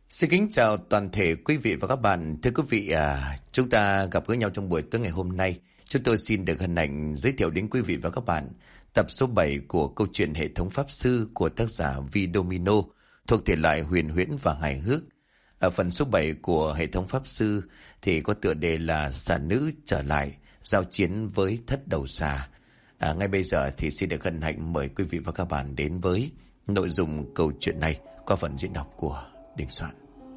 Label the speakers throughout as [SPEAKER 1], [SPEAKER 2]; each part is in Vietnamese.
[SPEAKER 1] Xin kính chào toàn thể quý vị và các bạn. Thưa quý vị, chúng ta gặp gỡ nhau trong buổi tối ngày hôm nay. Chúng tôi xin được hân hạnh giới thiệu đến quý vị và các bạn tập số 7 của câu chuyện Hệ thống Pháp Sư của tác giả Vi Domino thuộc thể loại huyền huyễn và hài hước. Ở phần số 7 của Hệ thống Pháp Sư thì có tựa đề là Xà Nữ Trở Lại, giao chiến với thất đầu xà. Ngay bây giờ thì xin được hân hạnh mời quý vị và các bạn đến với nội dung câu chuyện này qua phần diễn đọc của Đình Soạn.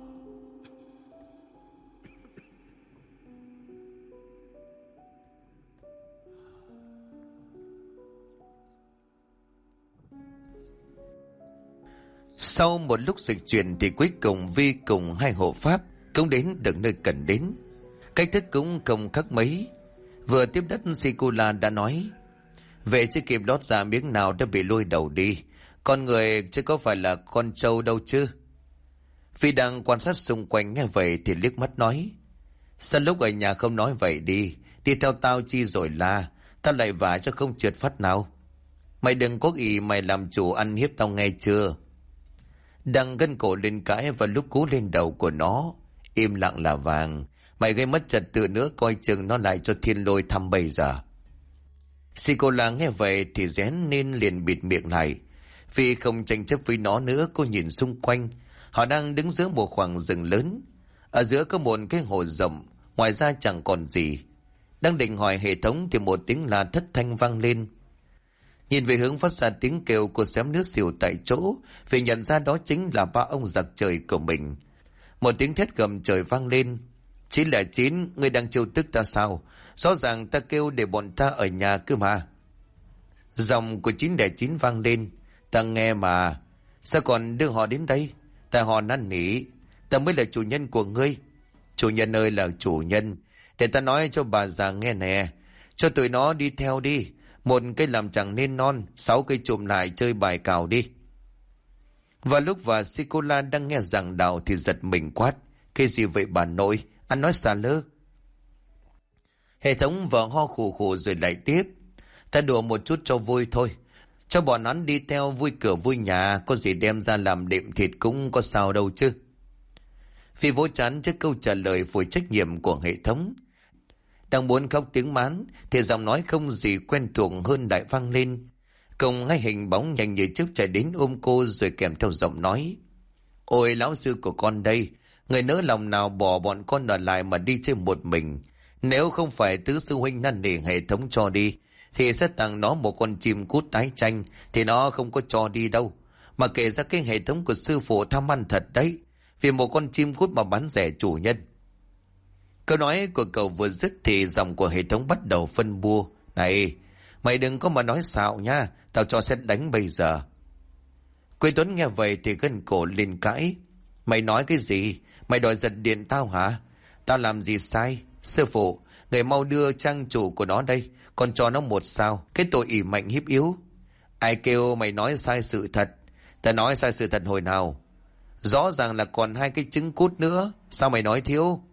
[SPEAKER 1] Sau một lúc dịch chuyển thì cuối cùng Vi cùng hai hộ pháp cũng đến được nơi cần đến. Cách thức cũng không khác mấy. Vừa tiếp đất Sikula đã nói: "Về chưa kịp lót ra miếng nào đã bị lôi đầu đi. Con người chứ có phải là con trâu đâu chứ." Vi đang quan sát xung quanh nghe vậy thì liếc mắt nói: "Sao lúc ở nhà không nói vậy đi. Đi theo tao chi rồi la. Tao lại vả cho không trượt phát nào. Mày đừng có ý mày làm chủ ăn hiếp tao nghe chưa." Đang gân cổ lên cãi và lúc cú lên đầu của nó: "Im lặng là vàng. Mày gây mất trật tự nữa coi chừng nó lại cho thiên lôi thăm bây giờ." Sikola nghe vậy thì rén nên liền bịt miệng lại. Vì không tranh chấp với nó nữa, cô nhìn xung quanh. Họ đang đứng giữa một khoảng rừng lớn. Ở giữa có một cái hồ rộng, ngoài ra chẳng còn gì. Đang định hỏi hệ thống thì một tiếng la thất thanh vang lên. Nhìn về hướng phát ra tiếng kêu, cô xém nước xỉu tại chỗ vì nhận ra đó chính là ba ông giặc trời của mình. Một tiếng thét gầm trời vang lên: "909, ngươi đang trêu tức ta sao? Rõ ràng ta kêu để bọn ta ở nhà cơ mà." Giọng của 909 vang lên: "Ta nghe mà. Sao còn đưa họ đến đây? Ta họ năn nỉ. Ta mới là chủ nhân của ngươi." "Chủ nhân ơi là chủ nhân. Để ta nói cho bà già nghe nè. Cho tụi nó đi theo đi. Một cây làm chẳng nên non, 6 cây chụm lại chơi bài cào đi." Và lúc và Sikola đang nghe giảng đạo thì giật mình quát: "Cái gì vậy bà nội? Anh nói xà lơ." Hệ thống vợ ho khủ khủ rồi lại tiếp: "Ta đùa một chút cho vui thôi. Cho bọn hắn đi theo vui cửa vui nhà, có gì đem ra làm đệm thịt cũng có sao đâu chứ." Vì vỗ chán trước câu trả lời phủi trách nhiệm của hệ thống. Đang muốn khóc tiếng mán thì giọng nói không gì quen thuộc hơn lại vang lên. Cùng hai hình bóng nhanh như chớp chạy đến ôm cô rồi kèm theo giọng nói: "Ôi lão sư của con đây, người nỡ lòng nào bỏ bọn con ở lại mà đi chơi một mình. Nếu không phải tứ sư huynh năn nỉ hệ thống cho đi thì sẽ tặng nó một con chim cút tái chanh, thì nó không có cho đi đâu. Mà kể ra cái hệ thống của sư phụ tham ăn thật đấy, vì một con chim cút mà bán rẻ chủ nhân." Câu nói của cậu vừa dứt thì giọng của hệ thống bắt đầu phân bua: "Này, mày đừng có mà nói xạo nha, tao cho xét đánh bây giờ." Quế Tuấn nghe vậy thì gân cổ lên cãi: "Mày nói cái gì? Mày đòi giật điện tao hả? Tao làm gì sai? Sư phụ, người mau đưa trang chủ của nó đây, còn cho nó 1 sao, cái tội ỷ mạnh hiếp yếu." "Ai kêu mày nói sai sự thật? Ta nói sai sự thật hồi nào? Rõ ràng là còn 2 cái trứng cút nữa, sao mày nói thiếu?"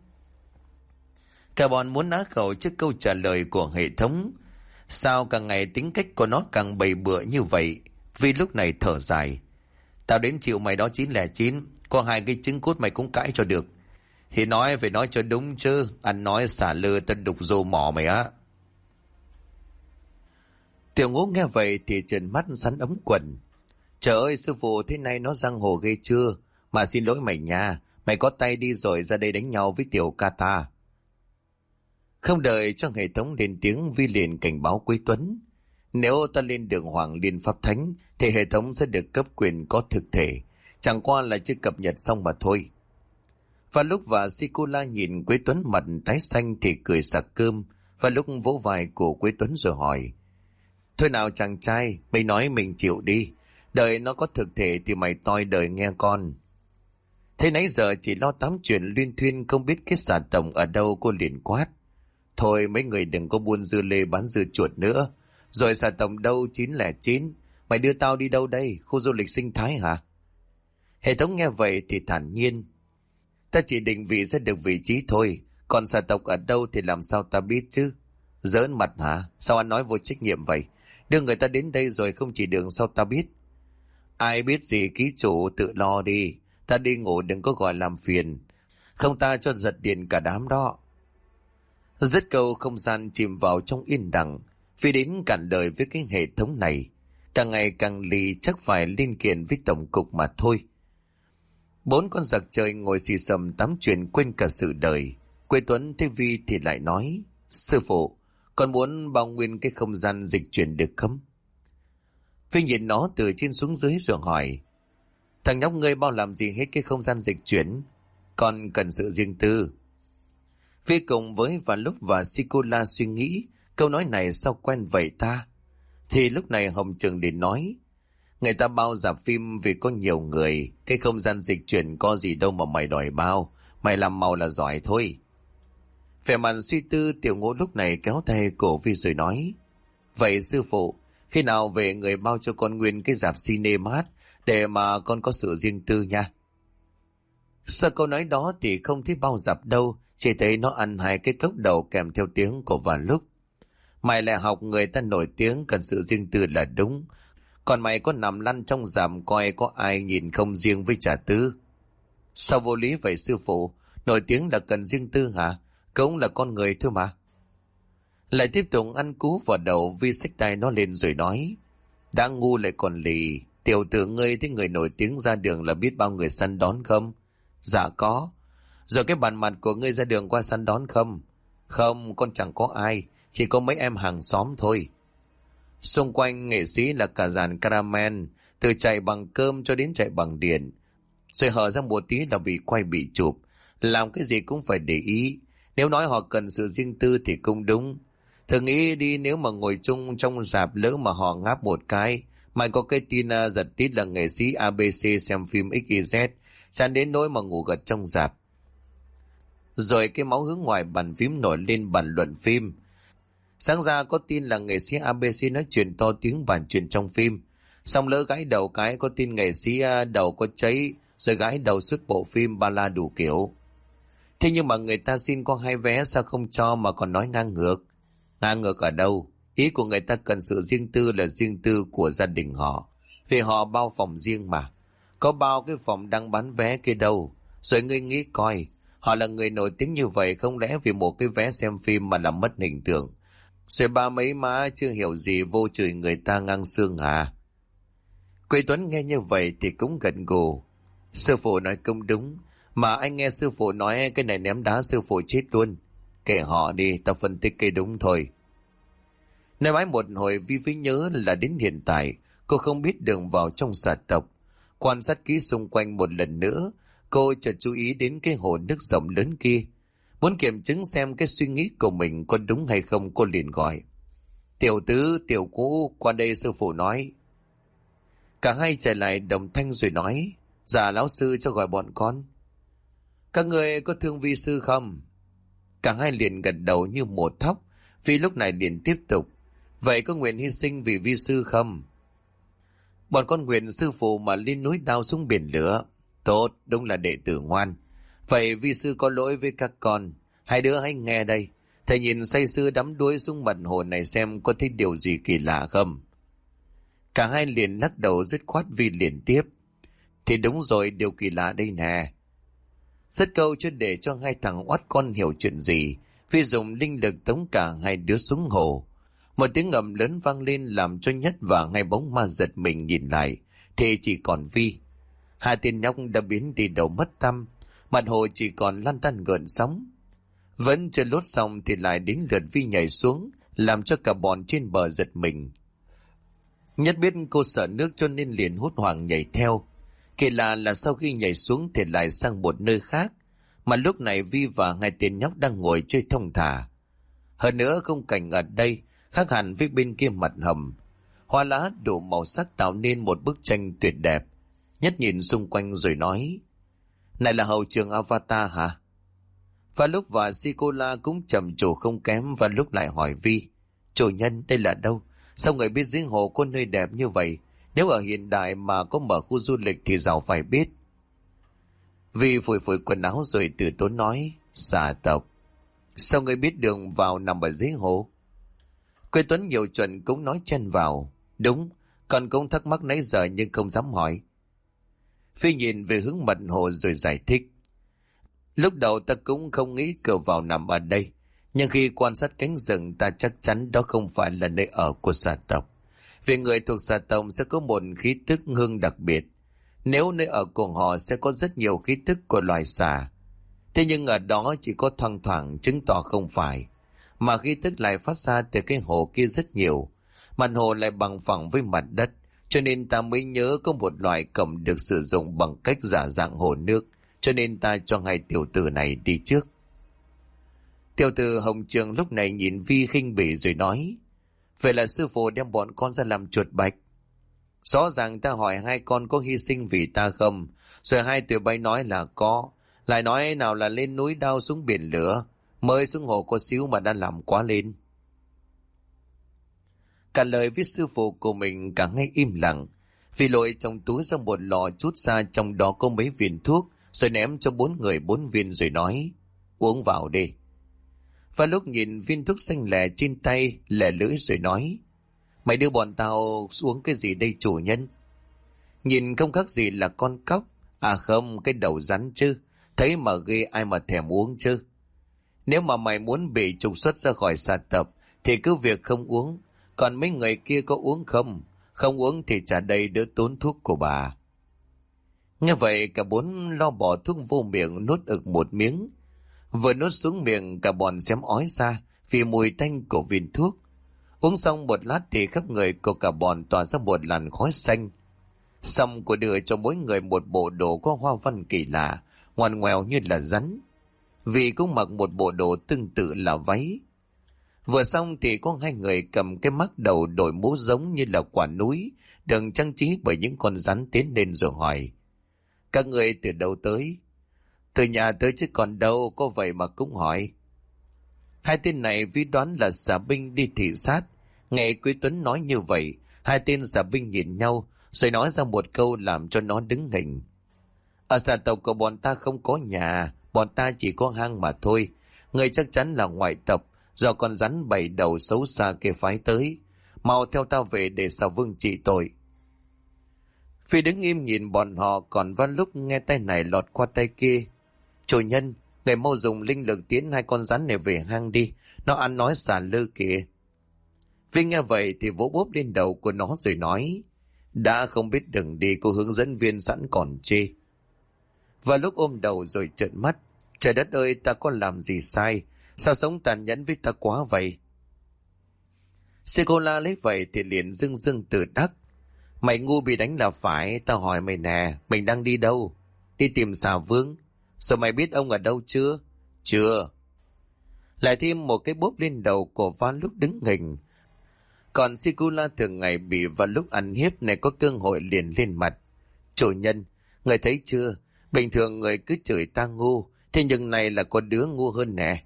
[SPEAKER 1] Cả bọn muốn á khẩu trước câu trả lời của hệ thống. Sao càng ngày tính cách của nó càng bậy bựa như vậy? Vì lúc này thở dài: "Tao đến chịu mày đó 909, có 2 cái trứng cút mày cũng cãi cho được. Thì nói phải nói cho đúng chứ, ăn nói xả lơ tao đục rô mỏ mày á." Tiểu Ngũ nghe vậy thì trợn mắt sắn ống quần: "Trời ơi sư phụ, thế này nó giang hồ ghê chưa? Mà xin lỗi mày nha, mày có tay đi rồi ra đây đánh nhau với tiểu ca ta." Không đợi cho hệ thống lên tiếng, Vi liền cảnh báo Quý Tuấn: "Nếu ta lên đường Hoàng Liên Pháp Thánh thì hệ thống sẽ được cấp quyền có thực thể, chẳng qua là chưa cập nhật xong mà thôi." Và lúc và Sikula nhìn Quế Tuấn mặt tái xanh thì cười sặc cơm, và lúc vỗ vai của Quế Tuấn rồi hỏi: "Thôi nào chàng trai, mày nói mình chịu đi. Đợi nó có thực thể thì mày toi đời nghe con." Thế nãy giờ chỉ lo tám chuyện luyên thuyên không biết cái xà tổng ở đâu, cô liền quát: "Thôi mấy người đừng có buôn dưa lê bán dưa chuột nữa. Rồi xà tổng đâu 909? Mày đưa tao đi đâu đây? Khu du lịch sinh thái hả?" Hệ thống nghe vậy thì thản nhiên: "Ta chỉ định vị sẽ được vị trí thôi. Còn xà tộc ở đâu thì làm sao ta biết chứ?" "Giỡn mặt hả? Sao anh nói vô trách nhiệm vậy? Đưa người ta đến đây rồi không chỉ đường sao ta biết?" "Ai biết gì ký chủ, tự lo đi. Ta đi ngủ đừng có gọi làm phiền. Không ta cho giật điện cả đám đó. Dứt câu không gian chìm vào trong yên lặng. Vì đến cạn đời với cái hệ thống này. Càng ngày càng lì chắc phải liên kiện với tổng cục mà thôi. 4 con giặc trời ngồi xì xầm tám chuyện quên cả sự đời. Quế Tuấn thấy Vi thì lại nói: Sư phụ, con muốn bao nguyên cái không gian dịch chuyển được không? Vi nhìn nó từ trên xuống dưới rồi hỏi: Thằng nhóc ngươi bao làm gì hết cái không gian dịch chuyển? Con cần sự riêng tư. Vi cùng với Và Lúc và Sikola suy nghĩ câu nói này sao quen vậy ta. Thì lúc này Hồng Trường đến nói: Người ta bao rạp phim vì có nhiều người. Cái không gian dịch chuyển có gì đâu mà mày đòi bao. Mày làm màu là giỏi thôi. Vẻ mặt suy tư, Tiểu Ngũ lúc này kéo tay cổ Vi rồi nói: Vậy sư phụ, khi nào về người bao cho con nguyên cái rạp cinema để mà con có sự riêng tư nha. Sau câu nói đó thì không thấy bao rạp đâu, chỉ thấy nó ăn 2 cái cốc đầu kèm theo tiếng của Và Lúc. Mày lại học người ta nổi tiếng cần sự riêng tư là đúng. Còn mày có nằm lăn trong rạp coi có ai nhìn không riêng với Trà Tứ? Sao vô lý vậy sư phụ? Nổi tiếng là cần riêng tư hả? Cũng là con người thôi mà. Lại tiếp tục ăn cú vào đầu. Vi xách tay nó lên rồi nói: Đã ngu lại còn lì. Tiểu tử ngươi thấy người nổi tiếng ra đường là biết bao người săn đón không? Dạ có. Rồi cái bàn mặt của ngươi ra đường qua săn đón không? Không, con chẳng có ai. Chỉ có mấy em hàng xóm thôi. Xung quanh nghệ sĩ là cả dàn caramel, từ chạy bằng cơm cho đến chạy bằng điện. Rồi hở ra một tí là bị quay bị chụp. Làm cái gì cũng phải để ý. Nếu nói họ cần sự riêng tư thì cũng đúng. Thử nghĩ đi, nếu mà ngồi chung trong rạp lỡ mà họ ngáp một cái, mày có cái tin giật tít là nghệ sĩ ABC xem phim XYZ, chán đến nỗi mà ngủ gật trong rạp. Rồi cái máu hướng ngoài bàn phím nổi lên bàn luận phim. Sáng ra có tin là nghệ sĩ ABC nói chuyện to tiếng bàn chuyện trong phim. Xong lỡ gãi đầu cái có tin nghệ sĩ đầu có cháy, rồi gãi đầu suốt bộ phim ba la đủ kiểu. Thế nhưng mà người ta xin có 2 vé sao không cho mà còn nói ngang ngược? Ngang ngược ở đâu? Ý của người ta cần sự riêng tư là riêng tư của gia đình họ. Vì họ bao phòng riêng mà. Có bao cái phòng đang bán vé kia đâu. Rồi ngươi nghĩ coi, họ là người nổi tiếng như vậy, không lẽ vì một cái vé xem phim mà làm mất hình tượng? Rồi ba mấy má chưa hiểu gì vô chửi người ta ngang xương à? Quế Tuấn nghe như vậy thì cũng gật gù. Sư phụ nói cũng đúng. Mà anh nghe sư phụ nói cái này ném đá sư phụ chết luôn. Kệ họ đi, tao phân tích cái đúng thôi. Nói mãi một hồi Vi mới nhớ là đến hiện tại cô không biết đường vào trong xà tộc. Quan sát kỹ xung quanh một lần nữa, cô chợt chú ý đến cái hồ nước rộng lớn kia. Muốn kiểm chứng xem cái suy nghĩ của mình có đúng hay không, cô liền gọi: Tiểu Tứ, Tiểu Cũ, qua đây sư phụ nói. Cả hai trở lại đồng thanh rồi nói: Dạ lão sư cho gọi bọn con. Các người có thương Vi sư không? Cả hai liền gật đầu như một thóc. Vi lúc này liền tiếp tục: Vậy có nguyện hy sinh vì Vi sư không? Bọn con nguyện sư phụ mà lên núi đao xuống biển lửa. Tốt, đúng là đệ tử ngoan. Vậy Vi sư có lỗi với các con. 2 đứa hãy nghe đây. Thầy nhìn say sưa đắm đuối xuống mặt hồ này xem có thấy điều gì kỳ lạ không? Cả hai liền lắc đầu dứt khoát. Vi liền tiếp: Thì đúng rồi, điều kỳ lạ đây nè. Dứt câu chưa để cho 2 thằng oắt con hiểu chuyện gì, Vi dùng linh lực tống cả 2 đứa xuống hồ. Một tiếng ầm lớn vang lên làm cho Nhất và 2 bóng ma giật mình nhìn lại, thì chỉ còn Vi. 2 tên nhóc đã biến đi đâu mất tăm, mặt hồ chỉ còn lăn tăn gợn sóng. Vẫn chưa lốt xong thì lại đến lượt Vi nhảy xuống, làm cho cả bọn trên bờ giật mình. Nhất biết cô sợ nước cho nên liền hốt hoảng nhảy theo. Kỳ lạ là sau khi nhảy xuống thì lại sang một nơi khác, mà lúc này Vi và 2 tên nhóc đang ngồi chơi thong thả. Hơn nữa khung cảnh ở đây khác hẳn với bên kia mặt hầm. Hoa lá đủ màu sắc tạo nên một bức tranh tuyệt đẹp. Nhất nhìn xung quanh rồi nói: Này là hậu trường Avatar hả? Và Lúc và Sikola cũng trầm trồ không kém. Và Lúc lại hỏi Vi: Chủ nhân, đây là đâu? Sao người biết dưới hồ có nơi đẹp như vậy? Nếu ở hiện đại mà có mở khu du lịch thì giàu phải biết. Vi phủi phủi quần áo rồi từ tốn nói: Xà tộc. Sao người biết đường vào nằm ở dưới hồ? Quế Tuấn nhiều chuyện cũng nói chen vào: Đúng, con cũng thắc mắc nãy giờ nhưng không dám hỏi. Phi nhìn về hướng mặt hồ rồi giải thích. Lúc đầu ta cũng không nghĩ cửa vào nằm ở đây, nhưng khi quan sát cánh rừng ta chắc chắn đó không phải là nơi ở của xà tộc. Vì người thuộc xà tộc sẽ có một khí tức hương đặc biệt. Nếu nơi ở của họ sẽ có rất nhiều khí tức của loài xà. Thế nhưng ở đó chỉ có thoang thoảng, chứng tỏ không phải. Mà khí tức lại phát ra từ cái hồ kia rất nhiều. Mặt hồ lại bằng phẳng với mặt đất, cho nên ta mới nhớ có một loại cầm được sử dụng bằng cách giả dạng hồ nước, cho nên ta cho hai tiểu tử này đi trước. Tiểu tử Hồng Trường lúc này nhìn Vi khinh bỉ rồi nói, vậy là sư phụ đem bọn con ra làm chuột bạch. Rõ ràng ta hỏi hai con có hy sinh vì ta không, rồi hai tụi bay nói là có, lại nói nào là lên núi đao xuống biển lửa, mới xuống hồ có xíu mà đã làm quá lên. Cả lời với sư phụ của mình cả ngay im lặng. Vi lội trong túi ra một lọ chút ra, trong đó có mấy viên thuốc, rồi ném cho 4 người 4 viên rồi nói, uống vào đi. Và lúc nhìn viên thuốc xanh lẻ trên tay, lẻ lưỡi rồi nói, mày đưa bọn tao uống cái gì đây chủ nhân? Nhìn không khác gì là con cóc. À không, cái đầu rắn chứ, thấy mà ghê, ai mà thèm uống chứ. Nếu mà mày muốn bị trục xuất ra khỏi xà tập thì cứ việc không uống, còn mấy người kia có uống không? Không uống thì trả đây đỡ tốn thuốc của bà. Nghe vậy cả 4 lo bỏ thuốc vô miệng, nuốt ực một miếng. Vừa nuốt xuống miệng cả bọn xém ói ra vì mùi tanh của viên thuốc. Uống xong một lát thì khắp người của cả bọn tỏa ra một làn khói xanh. Xong của đưa cho mỗi người một bộ đồ có hoa văn kỳ lạ, ngoằn ngoèo như là rắn. Vì cũng mặc một bộ đồ tương tự là váy. Vừa xong thì có 2 người cầm cái mắc đầu đội mũ giống như là quả núi, được trang trí bởi những con rắn tiến lên rồi hỏi, các người từ đâu tới? Từ nhà tới chứ còn đâu, có vậy mà cũng hỏi. 2 tên này vi đoán là xà binh đi thị sát. Nghe Quý Tuấn nói như vậy, 2 tên xà binh nhìn nhau rồi nói ra một câu làm cho nó đứng hình. Ở xà tộc của bọn ta không có nhà, bọn ta chỉ có hang mà thôi. Người chắc chắn là ngoại tộc, do con rắn 7 đầu xấu xa kia phái tới. Mau theo ta về để xà vương trị tội. Phi đứng im nhìn bọn họ, còn vào lúc nghe tay này lọt qua tay kia. Chủ nhân, người mau dùng linh lực tiến 2 con rắn này về hang đi, nó ăn nói xà lơ kìa. Phi nghe vậy thì vỗ bốp lên đầu của nó rồi nói, đã không biết đừng đi, cô hướng dẫn viên sẵn còn chê. Và lúc ôm đầu rồi trợn mắt, trời đất ơi, ta có làm gì sai, sao sống tàn nhẫn với ta quá vậy? Sê-cô-la lấy vậy thì liền dưng dưng tự đắc, mày ngu bị đánh là phải, tao hỏi mày nè, mình đang đi đâu? Đi tìm xà vương. Rồi mày biết ông ở đâu chưa? Chưa. Lại thêm một cái bốp lên đầu của Van lúc đứng hình. Còn Sikula thường ngày bị vào lúc ăn hiếp này có cơ hội liền lên mặt. Chủ nhân, người thấy chưa? Bình thường người cứ chửi ta ngu, thế nhưng này là có đứa ngu hơn nè.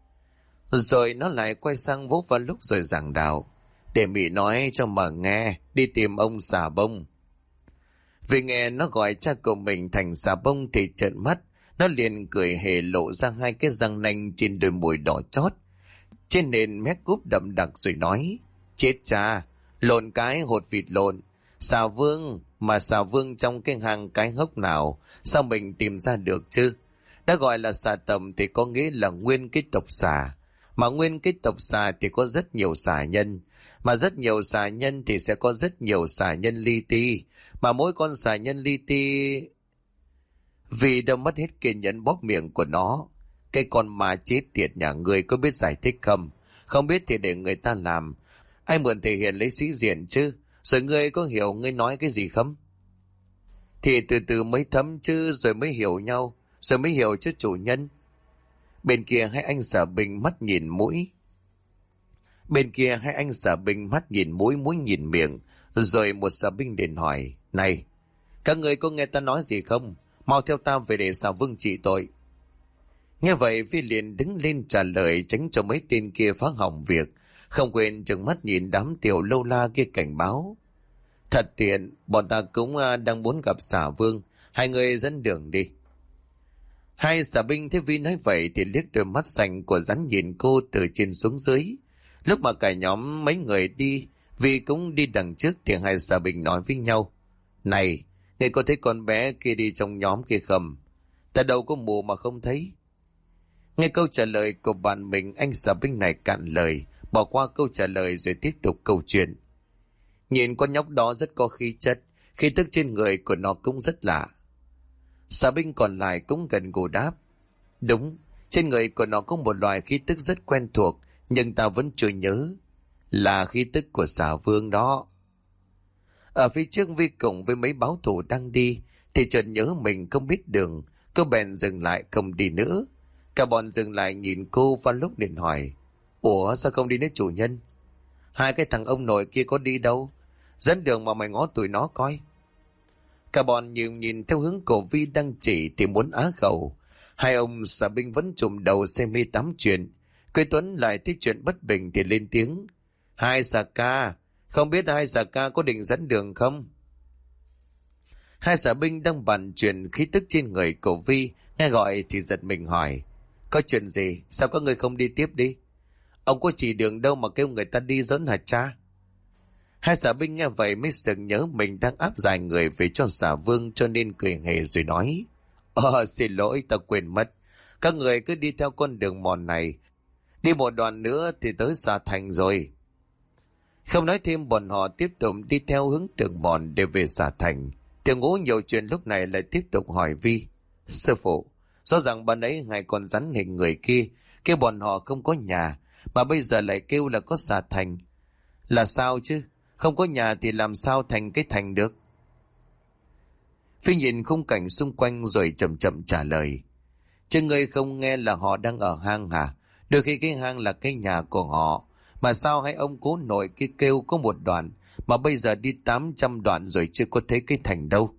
[SPEAKER 1] Rồi nó lại quay sang vỗ vào lúc rồi giảng đạo. Để Mị nói cho mà nghe, đi tìm ông xà bông. Vì nghe nó gọi cha của mình thành xà bông thì trợn mắt. Nó liền cười hề lộ ra 2 cái răng nanh trên đôi môi đỏ chót. Trên nền mép cúp đậm đặc rồi nói, chết cha, lộn cái hột vịt lộn. Xà vương, mà xà vương trong cái hang cái hốc nào, sao mình tìm ra được chứ? Đã gọi là xà tầm thì có nghĩa là nguyên cái tộc xà. Mà nguyên cái tộc xà thì có rất nhiều xà nhân. Mà rất nhiều xà nhân thì sẽ có rất nhiều xà nhân li ti. Mà mỗi con xà nhân li ti... Vì đã mất hết kiên nhẫn bóp miệng của nó. Cái con mà chết tiệt nhà ngươi có biết giải thích không? Không biết thì để người ta làm. Ai mượn thể hiện lấy sĩ diện chứ? Rồi ngươi có hiểu ngươi nói cái gì không? Thì từ từ mới thấm chứ, rồi mới hiểu nhau. Rồi mới hiểu chứ chủ nhân. Bên kia 2 anh xà binh mắt nhìn mũi. Mũi nhìn miệng. Rồi một xà binh liền hỏi, này, các ngươi có nghe ta nói gì không? Mau theo ta về để xà vương trị tội. Nghe vậy Phi liền đứng lên trả lời, tránh cho mấy tên kia phá hỏng việc, không quên trừng mắt nhìn đám tiểu lâu la kia cảnh báo. Thật tiện, bọn ta cũng đang muốn gặp xà vương, 2 người dẫn đường đi. 2 xà binh thấy Vi nói vậy thì liếc đôi mắt xanh của rắn nhìn cô từ trên xuống dưới. Lúc mà cả nhóm mấy người đi, Vi cũng đi đằng trước thì 2 xà binh nói với nhau, này, Ngươi có thấy con bé kia đi trong nhóm kia không? Ta đâu có mù mà không thấy. Nghe câu trả lời của bạn mình, anh Sở Binh này cạn lời, bỏ qua câu trả lời rồi tiếp tục câu chuyện. Nhìn con nhóc đó rất có khí chất, khí tức trên người của nó cũng rất lạ. Sở Binh còn lại cũng gần gù đáp. Đúng, trên người của nó có một loại khí tức rất quen thuộc, nhưng ta vẫn chưa nhớ. Là khí tức của Xà Vương đó. Ở phía trước Vi cùng với mấy báo thủ đang đi, thì chợt nhớ mình không biết đường, cô bèn dừng lại không đi nữa. Cả bọn dừng lại nhìn cô và lúc liền hỏi. Ủa sao không đi nữa chủ nhân? Hai cái thằng ông nội kia có đi đâu? Dẫn đường mà mày ngó tụi nó coi. Cả bọn nhìn theo hướng cổ Vi đang chỉ thì muốn á khẩu. Hai ông Sở Binh vẫn trùm đầu xem mi tám chuyện. Quế Tuấn lại thấy chuyện bất bình thì lên tiếng. Hai Xà Ca, không biết hai Xà Ca có định dẫn đường không? Hai Sở Binh đang bàn chuyện khí tức trên người cổ Vi, nghe gọi thì giật mình hỏi. Có chuyện gì? Sao các người không đi tiếp đi? Ông có chỉ đường đâu mà kêu người ta đi dẫn hả cha? Hai Sở Binh nghe vậy mới sực nhớ mình đang áp giải người về cho Xà Vương, cho nên cười hề rồi nói. Xin lỗi, ta quên mất. Các người cứ đi theo con đường mòn này. Đi một đoạn nữa thì tới Xà Thành rồi. Không nói thêm, bọn họ tiếp tục đi theo hướng đường mòn để về Xà Thành. Tiểu Ngũ nhiều chuyện lúc này lại tiếp tục hỏi Vi. Sư phụ, rõ ràng ban ấy hai con rắn hình người kia kêu bọn họ không có nhà, mà bây giờ lại kêu là có Xà Thành. Là sao chứ? Không có nhà thì làm sao thành cái thành được? Phi nhìn khung cảnh xung quanh rồi chậm chậm trả lời. Chứ ngươi không nghe là họ đang ở hang hả? Đôi khi cái hang là cái nhà của họ. Mà sao hai ông cố nội kia kêu có một đoạn, mà bây giờ đi 800 đoạn rồi chưa có thấy cái thành đâu?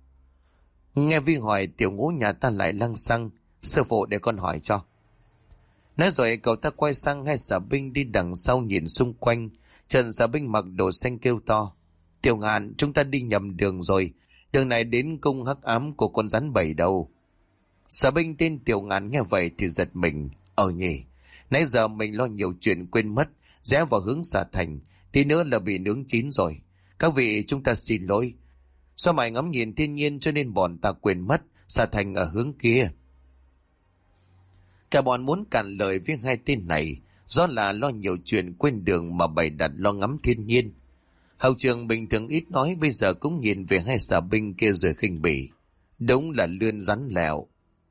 [SPEAKER 1] Nghe Vi hỏi, Tiểu Ngũ nhà ta lại lăng xăng. Sư phụ để con hỏi cho. Nói rồi cậu ta quay sang hai Sở Binh đi đằng sau nhìn xung quanh. Trần Sở Binh mặc đồ xanh kêu to. Tiểu Ngạn, chúng ta đi nhầm đường rồi. Đường này đến cung hắc ám của con rắn bảy đầu. Sở Binh tên Tiểu Ngạn nghe vậy thì giật mình. Nhỉ, nãy giờ mình lo nhiều chuyện quên mất, rẽ vào hướng Xà Thành, tí nữa là bị nướng chín rồi. Các vị chúng ta xin lỗi. Do mày ngắm nhìn thiên nhiên cho nên bọn ta quên mất Xà Thành ở hướng kia. Cả bọn muốn cản lời với hai tên này, do là lo nhiều chuyện quên đường mà bày đặt lo ngắm thiên nhiên. Hậu trường bình thường ít nói, bây giờ cũng nhìn về hai Sở Binh kia rồi khinh bỉ. Đúng là lươn rắn lẹo.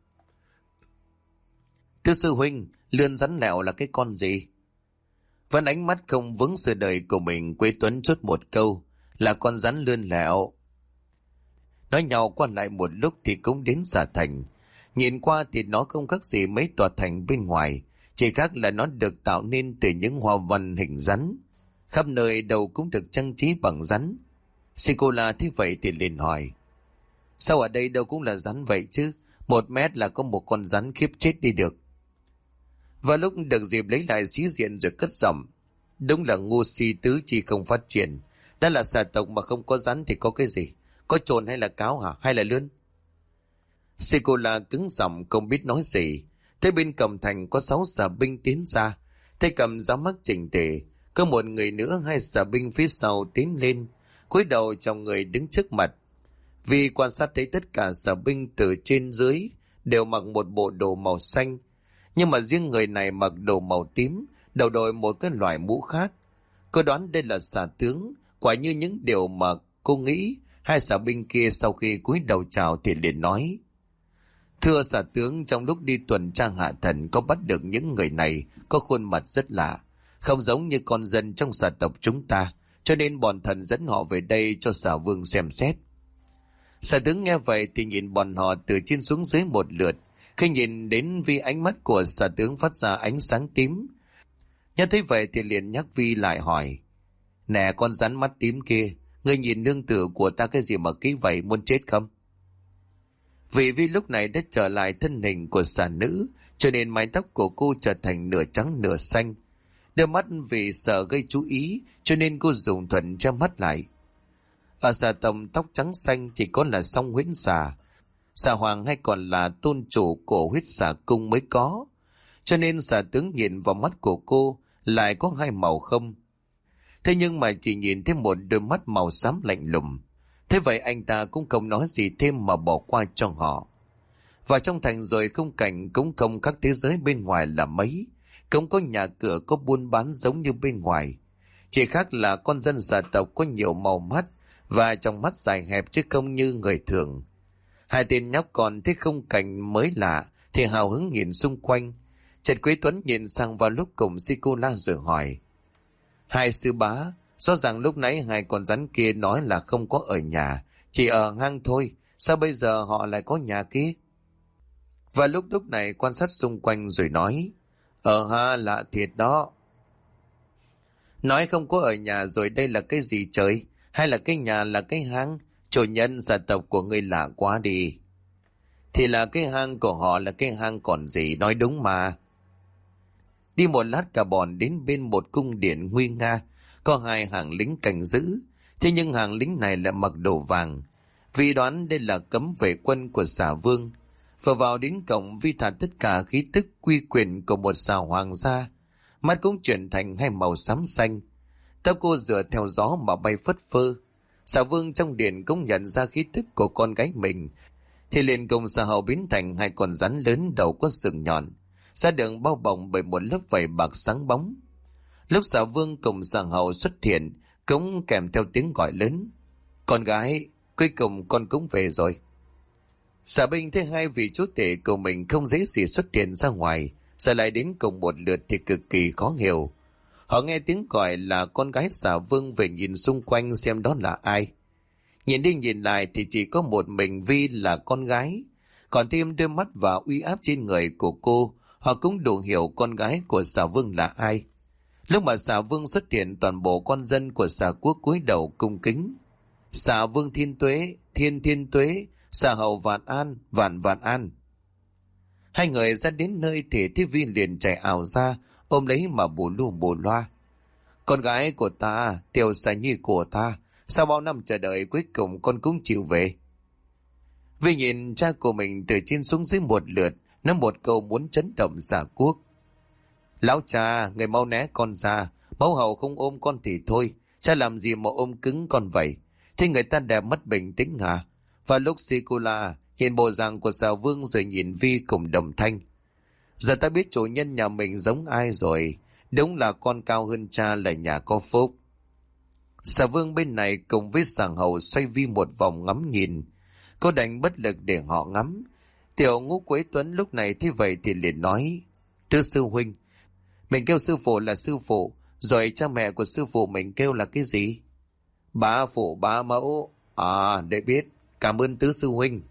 [SPEAKER 1] Thưa sư huynh, lươn rắn lẹo là cái con gì? Vẫn ánh mắt không vững sự đời của mình, Quế Tuấn chốt một câu. Là con rắn lươn lẹo. Nói nhau qua lại một lúc thì cũng đến Xà Thành. Nhìn qua thì nó không khác gì mấy tòa thành bên ngoài, chỉ khác là nó được tạo nên từ những hoa văn hình rắn. Khắp nơi đâu cũng được trang trí bằng rắn. Sikola thấy vậy thì liền hỏi. Sao ở đây đâu cũng là rắn vậy chứ? 1 mét là có một con rắn khiếp chết đi được. Và lúc được dịp lấy lại sĩ diện rồi cất giọng. Đúng là ngu si tứ chi không phát triển. Đã là xà tộc mà không có rắn thì có cái gì? Có trồn hay là cáo hả? Hay là lươn? Sikola cứng giọng không biết nói gì. Thế bên cổng thành có 6 Sở Binh tiến ra. Thế cầm giá mắt chỉnh tề. Có một người nữa, 2 Sở Binh phía sau tiến lên, cúi đầu chào người đứng trước mặt. Vì quan sát thấy tất cả Sở Binh từ trên dưới đều mặc một bộ đồ màu xanh, nhưng mà riêng người này mặc đồ màu tím, đầu đội một cái loại mũ khác. Cô đoán đây là Xà Tướng. Quả như những điều mà cô nghĩ. 2 Sở Binh kia sau khi cúi đầu chào thì liền nói. Thưa Xà Tướng, trong lúc đi tuần tra hạ thần có bắt được những người này có khuôn mặt rất lạ, không giống như con dân trong Xà tộc chúng ta, cho nên bọn thần dẫn họ về đây cho Xà Vương xem xét. Xà Tướng nghe vậy thì nhìn bọn họ từ trên xuống dưới một lượt. Khi nhìn đến Vi, ánh mắt của Xà Tướng phát ra ánh sáng tím. Nghe thấy vậy thì liền nhắc Vi lại hỏi. Nè con rắn mắt tím kia, ngươi nhìn nương tử của ta cái gì mà ký vậy, muốn chết không? Vì Vi lúc này đã trở lại thân hình của xà nữ, cho nên mái tóc của cô trở thành nửa trắng nửa xanh. Đôi mắt vì sợ gây chú ý cho nên cô dùng thuận che mắt lại. Ở xà tông tóc trắng xanh chỉ có là Song Huyễn Xà, xà hoàng hay còn là tôn chủ của huyết xà cung mới có, cho nên Xà Tướng nhìn vào mắt của cô lại có 2 màu không. Thế nhưng mà chỉ nhìn thấy một đôi mắt màu xám lạnh lùng. Thế vậy anh ta cũng không nói gì thêm mà bỏ qua cho họ. Vào trong thành rồi khung cảnh cũng không khác thế giới bên ngoài là mấy. Không có nhà cửa có buôn bán giống như bên ngoài. Chỉ khác là con dân gia tộc có nhiều màu mắt và trong mắt dài hẹp chứ không như người thường. Hai tên nhóc còn thấy khung cảnh mới lạ thì hào hứng nhìn xung quanh. Trần Quý Tuấn nhìn sang vào lúc cùng Sô-cô-la rồi hỏi. Hai sư bá, rõ ràng lúc nãy hai con rắn kia nói là không có ở nhà, chỉ ở hang thôi, sao bây giờ họ lại có nhà kia? Và lúc này quan sát xung quanh rồi nói. Ha, lạ thiệt đó. Nói không có ở nhà rồi đây là cái gì trời? Hay là cái nhà là cái hang? Chủ nhân gia tộc của ngươi lạ quá đi. Thì là cái hang của họ là cái hang còn gì, nói đúng mà. Đi một lát cả bọn đến bên một cung điện nguy nga, có hai hàng lính canh giữ. Thế nhưng hàng lính này lại mặc đồ vàng, vì đoán đây là cấm vệ quân của Xà Vương. Vừa vào đến cổng, Vi thả tất cả khí tức quy quyền của một xà hoàng gia, mắt cũng chuyển thành hai màu xám xanh. Tóc cô dựa theo gió mà bay phất phơ. Xà Vương trong điện cũng nhận ra khí tức của con gái mình, thì liền cùng xà hầu biến thành hai con rắn lớn đầu có sừng nhọn, ra đường bao bọc bởi một lớp vảy bạc sáng bóng. Lúc Xà Vương cùng xà hầu xuất hiện, cũng kèm theo tiếng gọi lớn. Con gái, cuối cùng con cũng về rồi. Xà binh thấy hai vị chúa tể của mình không dễ gì xuất hiện ra ngoài, giờ lại đến cùng một lượt thì cực kỳ khó hiểu. Họ nghe tiếng gọi là con gái Xà Vương về nhìn xung quanh xem đó là ai. Nhìn đi nhìn lại thì chỉ có một mình Vi là con gái, còn thêm đôi mắt và uy áp trên người của cô, họ cũng đủ hiểu con gái của Xà Vương là ai. Lúc mà Xà Vương xuất hiện, toàn bộ con dân của Xà quốc cúi đầu cung kính. Xà Vương thiên tuế, thiên thiên tuế, Xà hầu vạn an, vạn vạn an. Hai người ra đến nơi thì Thi Vi liền chạy ảo ra, ôm lấy mà bù lu bù loa. Con gái của ta, Tiểu Xà Nhi của ta, sau bao năm chờ đợi cuối cùng con cũng chịu về. Vi nhìn cha của mình từ trên xuống dưới một lượt, nói một câu muốn chấn động Xà quốc. Lão cha, người mau né con ra, mẫu hậu không ôm con thì thôi, cha làm gì mà ôm cứng con vậy? Thế người ta đẹp mất bình tĩnh hả? Và lúc Sô-cô-la nhìn bộ dạng của Xà Vương rồi nhìn Vi cùng đồng thanh. Giờ ta biết chủ nhân nhà mình giống ai rồi, đúng là con cao hơn cha là nhà có phúc. Xà Vương bên này cùng với Xà hầu xoay Vi một vòng ngắm nhìn, cô đành bất lực để họ ngắm. Tiểu Ngũ Quế Tuấn lúc này thế vậy thì liền nói. Thưa sư huynh, mình kêu sư phụ là sư phụ, rồi cha mẹ của sư phụ mình kêu là cái gì? Bá phụ bá mẫu. Để biết, cảm ơn tứ sư huynh.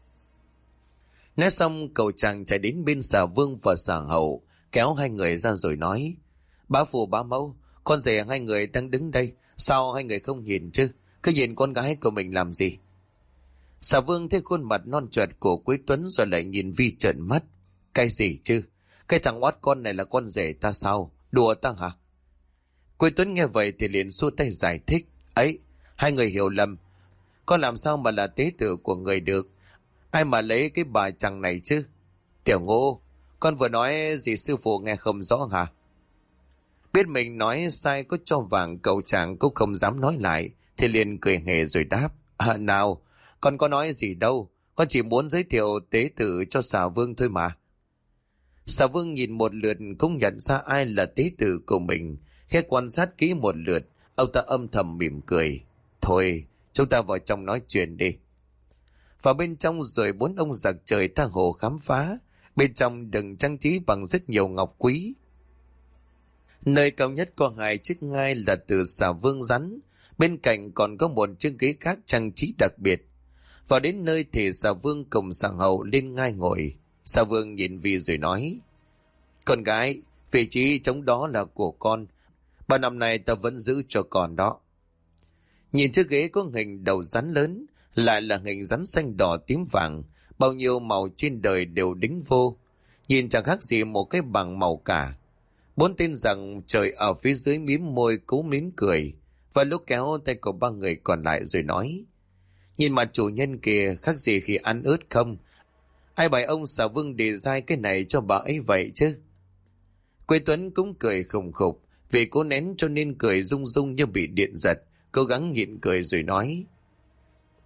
[SPEAKER 1] Nói xong cậu chàng chạy đến bên Xà Vương và Xà hầu, kéo hai người ra rồi nói. Bá phụ bá mẫu, con rể hai người đang đứng đây, sao hai người không nhìn chứ? Cứ nhìn con gái của mình làm gì? Xà Vương thấy khuôn mặt non choẹt của Quế Tuấn rồi lại nhìn Vi trợn mắt. Cái gì chứ? Cái thằng oát con này là con rể ta sao? Đùa ta hả? Quế Tuấn nghe vậy thì liền xua tay giải thích. Ấy, hai người hiểu lầm. Con làm sao mà là tế tử của người được? Ai mà lấy cái bà chàng này chứ? Tiểu Ngô, con vừa nói gì sư phụ nghe không rõ hả? Biết mình nói sai có cho vàng cậu chàng cũng không dám nói lại, thì liền cười hề rồi đáp. Nào, con có nói gì đâu, con chỉ muốn giới thiệu tế tử cho Xà Vương thôi mà. Xà Vương nhìn một lượt cũng nhận ra ai là tế tử của mình, khi quan sát kỹ một lượt, ông ta âm thầm mỉm cười. Thôi, chúng ta vào trong nói chuyện đi. Vào bên trong rồi bốn ông giặc trời tha hồ khám phá, bên trong đừng trang trí bằng rất nhiều ngọc quý. Nơi cao nhất có hai chiếc ngai là từ Xà Vương rắn, bên cạnh còn có một chiếc ghế khác trang trí đặc biệt. Vào đến nơi thì Xà Vương cùng Xà hầu lên ngai ngồi. Xà Vương nhìn Vi rồi nói. Con gái, vị trí trống đó là của con, bao năm nay ta vẫn giữ cho con đó. Nhìn chiếc ghế có hình đầu rắn lớn, lại là hình rắn xanh đỏ tím vàng, bao nhiêu màu trên đời đều đính vô, nhìn chẳng khác gì một cái bằng màu cả. Bốn tên rằng trời ở phía dưới mím môi cố mím cười, và lúc kéo tay của ba người còn lại rồi nói. Nhìn mặt chủ nhân kìa, khác gì khi ăn ớt không? Ai bảo ông Xà Vương để dai cái này cho bà ấy vậy chứ? Quế Tuấn cũng cười khùng khục, vì cố nén cho nên cười rung rung như bị điện giật, cố gắng nhịn cười rồi nói.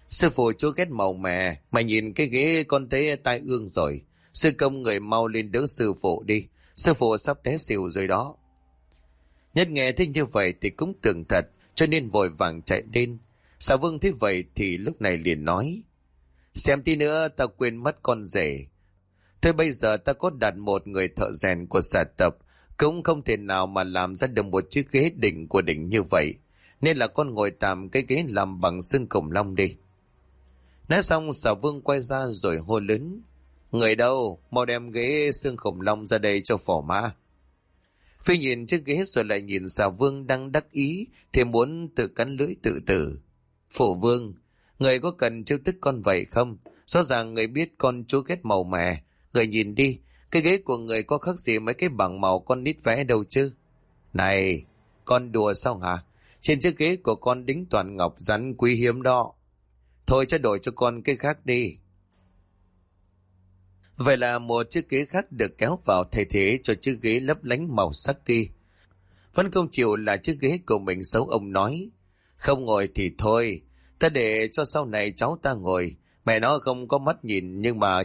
[SPEAKER 1] Sư phụ chú ghét màu mè, mày nhìn cái ghế con thấy tai ương rồi. Sư công người mau lên đỡ sư phụ đi, sư phụ sắp té xỉu rồi đó. Nhất nghe thấy như vậy thì cũng tưởng thật, cho nên vội vàng chạy lên. Xà Vương thấy vậy thì lúc này liền nói: xem tí nữa ta quên mất con rể. Thôi bây giờ ta có đặt một người thợ rèn của xà tập, cũng không thể nào mà làm ra được một chiếc ghế đỉnh của đỉnh như vậy. Nên là con ngồi tạm cái ghế làm bằng xương khủng long đi. Nói xong Xà Vương quay ra rồi hô lớn: người đâu, mau đem ghế xương khủng long ra đây cho phò mã. Phi nhìn chiếc ghế rồi lại nhìn Xà Vương đang đắc ý thì muốn tự cắn lưỡi tự tử. Phụ vương, người có cần trêu tức con vậy không? Rõ ràng người biết con chú ghét màu mè. Người nhìn đi, cái ghế của người có khác gì mấy cái bảng màu con nít vẽ đâu chứ? Này, con đùa sao hả? Trên chiếc ghế của con đính toàn ngọc rắn quý hiếm đó. Thôi cho đổi cho con cái khác đi. Vậy là một chiếc ghế khác được kéo vào thay thế cho chiếc ghế lấp lánh màu sắc kia. Vẫn không chịu là chiếc ghế của mình xấu, ông nói: không ngồi thì thôi, ta để cho sau này cháu ta ngồi. Mẹ nó không có mắt nhìn nhưng mà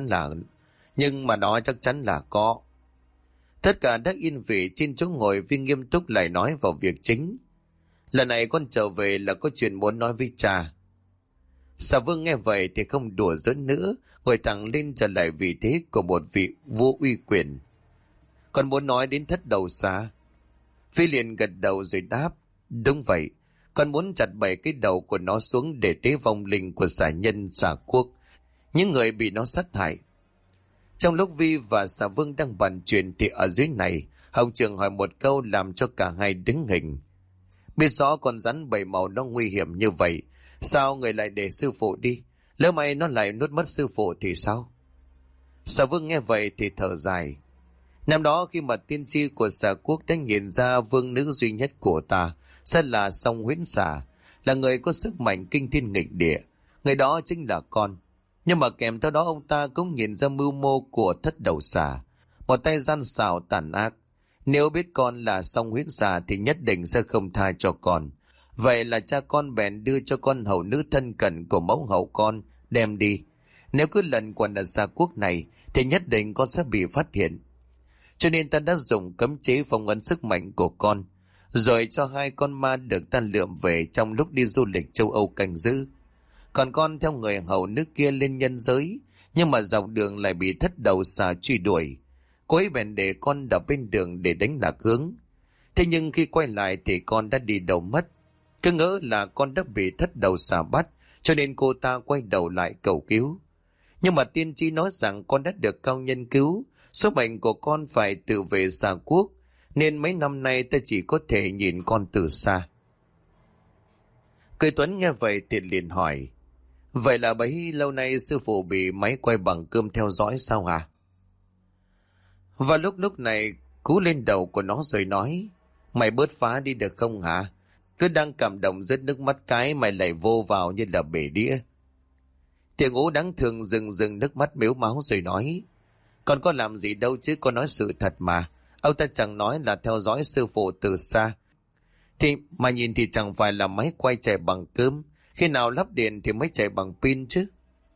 [SPEAKER 1] nó chắc chắn là có. Tất cả đã yên vị trên chỗ ngồi, vì nghiêm túc lại nói vào việc chính. Lần này con trở về là có chuyện muốn nói với cha. Xà Vương nghe vậy thì không đùa giỡn nữa, ngồi thẳng lên trở lại vị thế của một vị vua uy quyền. Con muốn nói đến thất đầu xà. Phi liền gật đầu rồi đáp: đúng vậy, con muốn chặt 7 cái đầu của nó xuống để tế vong linh của xà nhân xà quốc, những người bị nó sát hại. Trong lúc Vi và Xà Vương đang bàn chuyện thì ở dưới này Hồng Trường hỏi một câu làm cho cả hai đứng hình. Biết rõ con rắn 7 màu nó nguy hiểm như vậy, sao người lại để sư phụ đi? Lỡ may nó lại nuốt mất sư phụ thì sao? Xà Vương nghe vậy thì thở dài. Năm đó khi mà tiên tri của xà quốc đã nhìn ra vương nữ duy nhất của ta sẽ là Song Huyễn Xà, là người có sức mạnh kinh thiên nghịch địa, người đó chính là con. Nhưng mà kèm theo đó ông ta cũng nhìn ra mưu mô của thất đầu xà, một tay gian xảo tàn ác. Nếu biết con là Song Huyễn Xà thì nhất định sẽ không tha cho con. Vậy là cha con bèn đưa cho con hầu nữ thân cận của mẫu hậu con đem đi. Nếu cứ lần quẩn ở xà quốc này thì nhất định con sẽ bị phát hiện. Cho nên ta đã dùng cấm chế phong ấn sức mạnh của con, rồi cho 2 con ma được ta lượm về trong lúc đi du lịch châu Âu canh giữ. Còn con theo người hầu nước kia lên nhân giới, nhưng mà dọc đường lại bị thất đầu xà truy đuổi. Cô ấy bèn để con đập bên đường để đánh lạc hướng. Thế nhưng khi quay lại thì con đã đi đâu mất. Cứ ngỡ là con đã bị thất đầu xà bắt, cho nên cô ta quay đầu lại cầu cứu. Nhưng mà tiên tri nói rằng con đã được cao nhân cứu, số mệnh của con phải tự về xà quốc, nên mấy năm nay ta chỉ có thể nhìn con từ xa. Cười Tuấn nghe vậy thì liền hỏi: vậy là bấy lâu nay sư phụ bị máy quay bằng cơm theo dõi sao hả? Và lúc này cú lên đầu của nó rồi nói: mày bớt phá đi được không hả? Cứ đang cảm động rớt nước mắt cái mày lại vô vào như là bể đĩa. Tiếng Ú đáng thương rừng nước mắt mếu máu rồi nói: con có làm gì đâu chứ, con nói sự thật mà. Ông ta chẳng nói là theo dõi sư phụ từ xa. Thì mà nhìn thì chẳng phải là máy quay chạy bằng cơm, khi nào lắp điện thì mới chạy bằng pin chứ.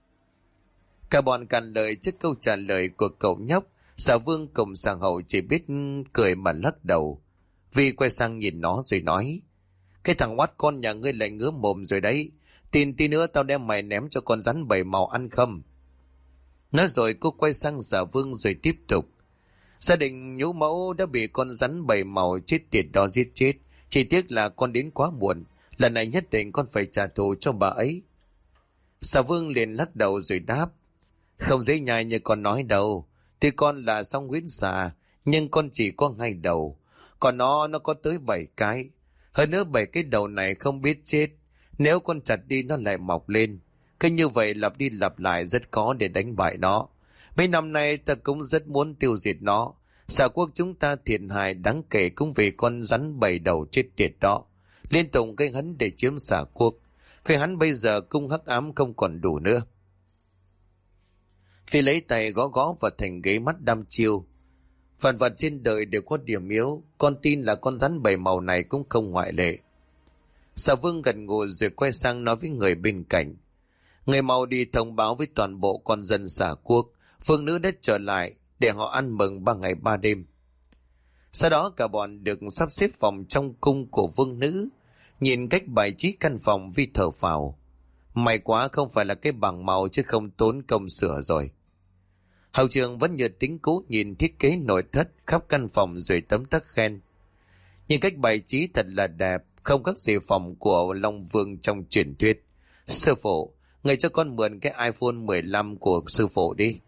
[SPEAKER 1] Cả bọn cạn lời trước câu trả lời của cậu nhóc. Xà Vương cùng Xà Hậu chỉ biết cười mà lắc đầu. Vi quay sang nhìn nó rồi nói: cái thằng oát con nhà ngươi lại ngứa mồm rồi đấy. Tin tí nữa tao đem mày ném cho con rắn 7 màu ăn không? Nói rồi cô quay sang Xà Vương rồi tiếp tục: gia đình nhũ mẫu đã bị con rắn 7 màu chết tiệt đó giết chết. Chỉ tiếc là con đến quá muộn. Lần này nhất định con phải trả thù cho bà ấy. Xà Vương liền lắc đầu rồi đáp: không dễ nhai như con nói đâu. Tuy con là Song Huyễn Xà, nhưng con chỉ có 2 đầu. Còn nó có tới 7 cái. Hơn nữa 7 cái đầu này không biết chết. Nếu con chặt đi nó lại mọc lên. Cứ như vậy lặp đi lặp lại rất khó để đánh bại nó. Mấy năm nay ta cũng rất muốn tiêu diệt nó. Xà quốc chúng ta thiệt hại đáng kể cũng vì con rắn 7 đầu chết tiệt đó. Liên tục gây hấn để chiếm xà quốc. Vì hắn bây giờ cung hắc ám không còn đủ nữa. Phi lấy tay gõ gõ vào thành ghế, mắt đăm chiêu. Vạn vật trên đời đều có điểm yếu, con tin là con rắn 7 màu này cũng không ngoại lệ. Xà Vương gật gù rồi quay sang nói với người bên cạnh: Người mau đi thông báo với toàn bộ con dân xà quốc, phương nữ đã trở lại để họ ăn mừng 3 ngày 3 đêm. Sau đó cả bọn được sắp xếp phòng trong cung của vương nữ. Nhìn cách bài trí căn phòng, Vi thở phào. May quá không phải là cái bằng màu chứ không tốn công sửa rồi. Hậu trường vẫn như tính cũ nhìn thiết kế nội thất khắp căn phòng rồi tấm tắc khen. Nhìn cách bài trí thật là đẹp, không khác gì phòng của Long Vương trong truyền thuyết. Sư phụ, người cho con mượn cái iPhone 15 của sư phụ đi.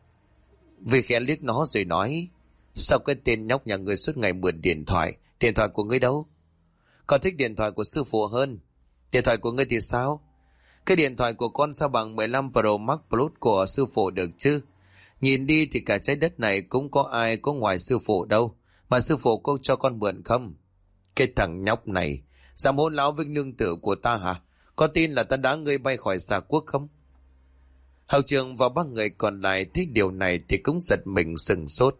[SPEAKER 1] Vi khẽ liếc nó rồi nói, sao cái tên nhóc nhà người suốt ngày mượn điện thoại của ngươi đâu? Con thích điện thoại của sư phụ hơn. Điện thoại của ngươi thì sao? Cái điện thoại của con sao bằng 15 Pro Max Plus của sư phụ được chứ? Nhìn đi thì cả trái đất này cũng có ai có ngoài sư phụ đâu. Mà sư phụ có cho con mượn không? Cái thằng nhóc này, dám hôn láo với nương tử của ta hả? Có tin là ta đá ngươi bay khỏi xà quốc không? Hậu trường và 3 người còn lại thấy điều này thì cũng giật mình sừng sốt.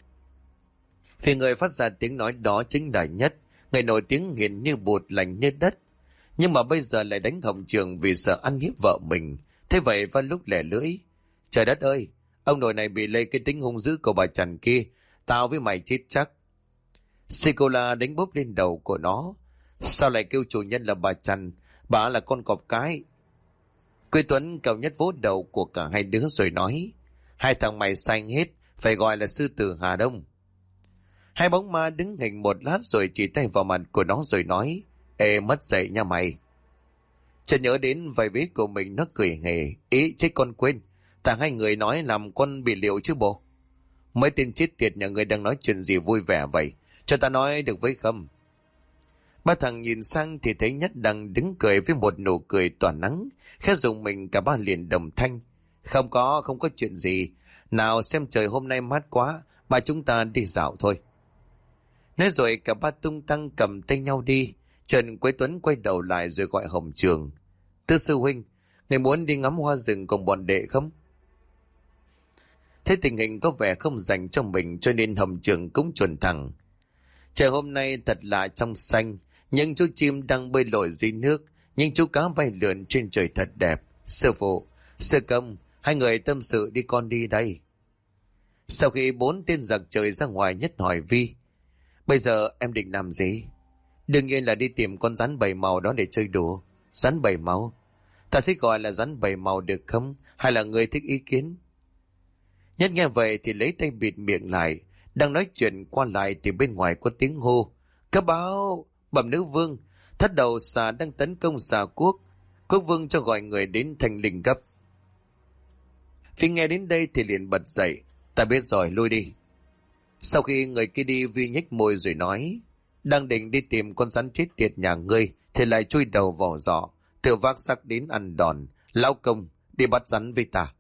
[SPEAKER 1] Vì người phát ra tiếng nói đó chính là Nhất, người nổi tiếng hiền như bột lành như đất. Nhưng mà bây giờ lại đánh Hồng Trường vì sợ ăn hiếp vợ mình. Thế vậy vào lúc lẻ lưỡi. Trời đất ơi, ông nội này bị lây cái tính hung dữ của bà Trần kia. Tao với mày chết chắc. Sikola đánh bốp lên đầu của nó. Sao lại kêu chủ nhân là bà Trần? Bà là con cọp cái. Quế Tuấn cao nhất vỗ đầu của cả hai đứa rồi nói. Hai thằng mày xanh hết, phải gọi là sư tử Hà Đông. Hai bóng ma đứng hình một lát rồi chỉ tay vào mặt của nó rồi nói. Ê, mất dậy nha mày. Chợt nhớ đến vài vế của mình, nó cười hề. Ý chết con quên, thằng hai người nói làm con bị liệu chứ bộ. Mấy tên chết tiệt nhà người đang nói chuyện gì vui vẻ vậy? Cho ta nói được với không? Ba thằng nhìn sang thì thấy Nhất đang đứng cười với một nụ cười tỏa nắng. Khẽ dùng mình cả ba liền đồng thanh. Không có chuyện gì. Nào xem trời hôm nay mát quá, mà chúng ta đi dạo thôi. Nói rồi cả ba tung tăng cầm tay nhau đi. Trần Quế Tuấn quay đầu lại rồi gọi Hồng Trường. Tư sư huynh, người muốn đi ngắm hoa rừng cùng bọn đệ không? Thế tình hình có vẻ không dành cho mình cho nên Hồng Trường cũng chuẩn thẳng. Trời hôm nay thật là trong xanh, những chú chim đang bơi lội dưới nước, những chú cá bay lượn trên trời thật đẹp. Sư phụ, sư công, hai người tâm sự đi, con đi đây. Sau khi 4 tên giặc trời ra ngoài, Nhất hỏi Vi. Bây giờ em định làm gì? Đương nhiên là đi tìm con rắn 7 màu đó để chơi đùa. Rắn 7 màu? Ta thích gọi là rắn 7 màu được không? Hay là người thích ý kiến? Nhất nghe vậy thì lấy tay bịt miệng lại. Đang nói chuyện qua lại thì bên ngoài có tiếng hô. Cấp báo, bẩm nữ vương, thất đầu xà đang tấn công xà quốc. Quốc vương cho gọi người đến Thanh Linh gấp. Phi nghe đến đây thì liền bật dậy. Ta biết rồi, lui đi. Sau khi người kia đi, Vi nhếch môi rồi nói. Đang định đi tìm con rắn chết tiệt nhà ngươi thì lại chui đầu vào giỏ, tự vác xác đến ăn đòn. Lão công, đi bắt rắn với ta.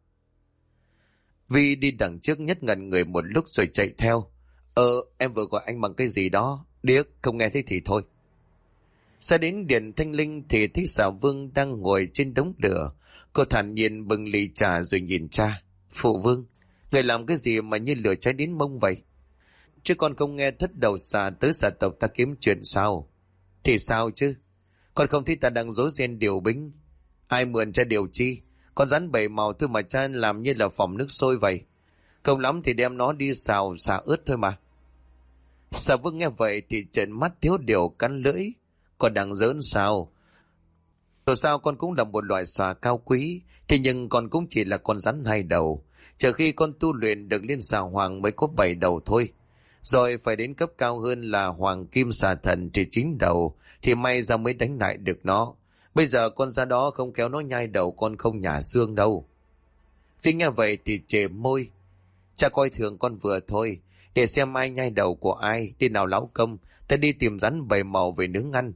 [SPEAKER 1] Vi đi đằng trước, Nhất ngẩn người một lúc rồi chạy theo. Em vừa gọi anh bằng cái gì đó. Điếc, không nghe thấy thì thôi. Xa đến điện Thanh Linh thì thấy Xà Vương đang ngồi trên đống lửa. Cô thản nhiên bưng ly trà rồi nhìn cha. Phụ vương, người làm cái gì mà như lửa cháy đến mông vậy? Chứ con không nghe thất đầu xà tới xà tộc ta kiếm chuyện sao? Thì sao chứ? Con không thấy ta đang dối ren điều binh. Ai mượn cha điều chi? Con rắn 7 màu thôi mà cha làm như là phỏng nước sôi vậy. Không lắm thì đem nó đi xào xà ướt thôi mà. Xà Vương nghe vậy thì trợn mắt thiếu điều cắn lưỡi. Con đang giỡn sao? Dù sao con cũng là một loại xà cao quý. Thế nhưng con cũng chỉ là con rắn 2 đầu. Chờ khi con tu luyện được lên xà hoàng mới có 7 đầu thôi. Rồi phải đến cấp cao hơn là hoàng kim xà thần thì 9 đầu. Thì may ra mới đánh lại được nó. Bây giờ con ra đó không kéo nó nhai đầu con không nhả xương đâu. Phi nghe vậy thì chề môi. Cha coi thường con vừa thôi. Để xem ai nhai đầu của ai. Đi nào lão công, ta đi tìm rắn 7 màu về nướng ăn.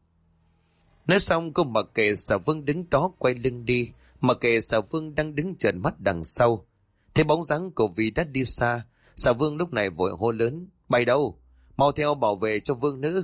[SPEAKER 1] Nói xong cô mặc kệ Xà Vương đứng đó quay lưng đi. Mặc kệ Xà Vương đang đứng trợn mắt đằng sau. Thấy bóng dáng của Vi đã đi xa. Xà Vương lúc này vội hô lớn. Bay đâu? Mau theo bảo vệ cho vương nữ.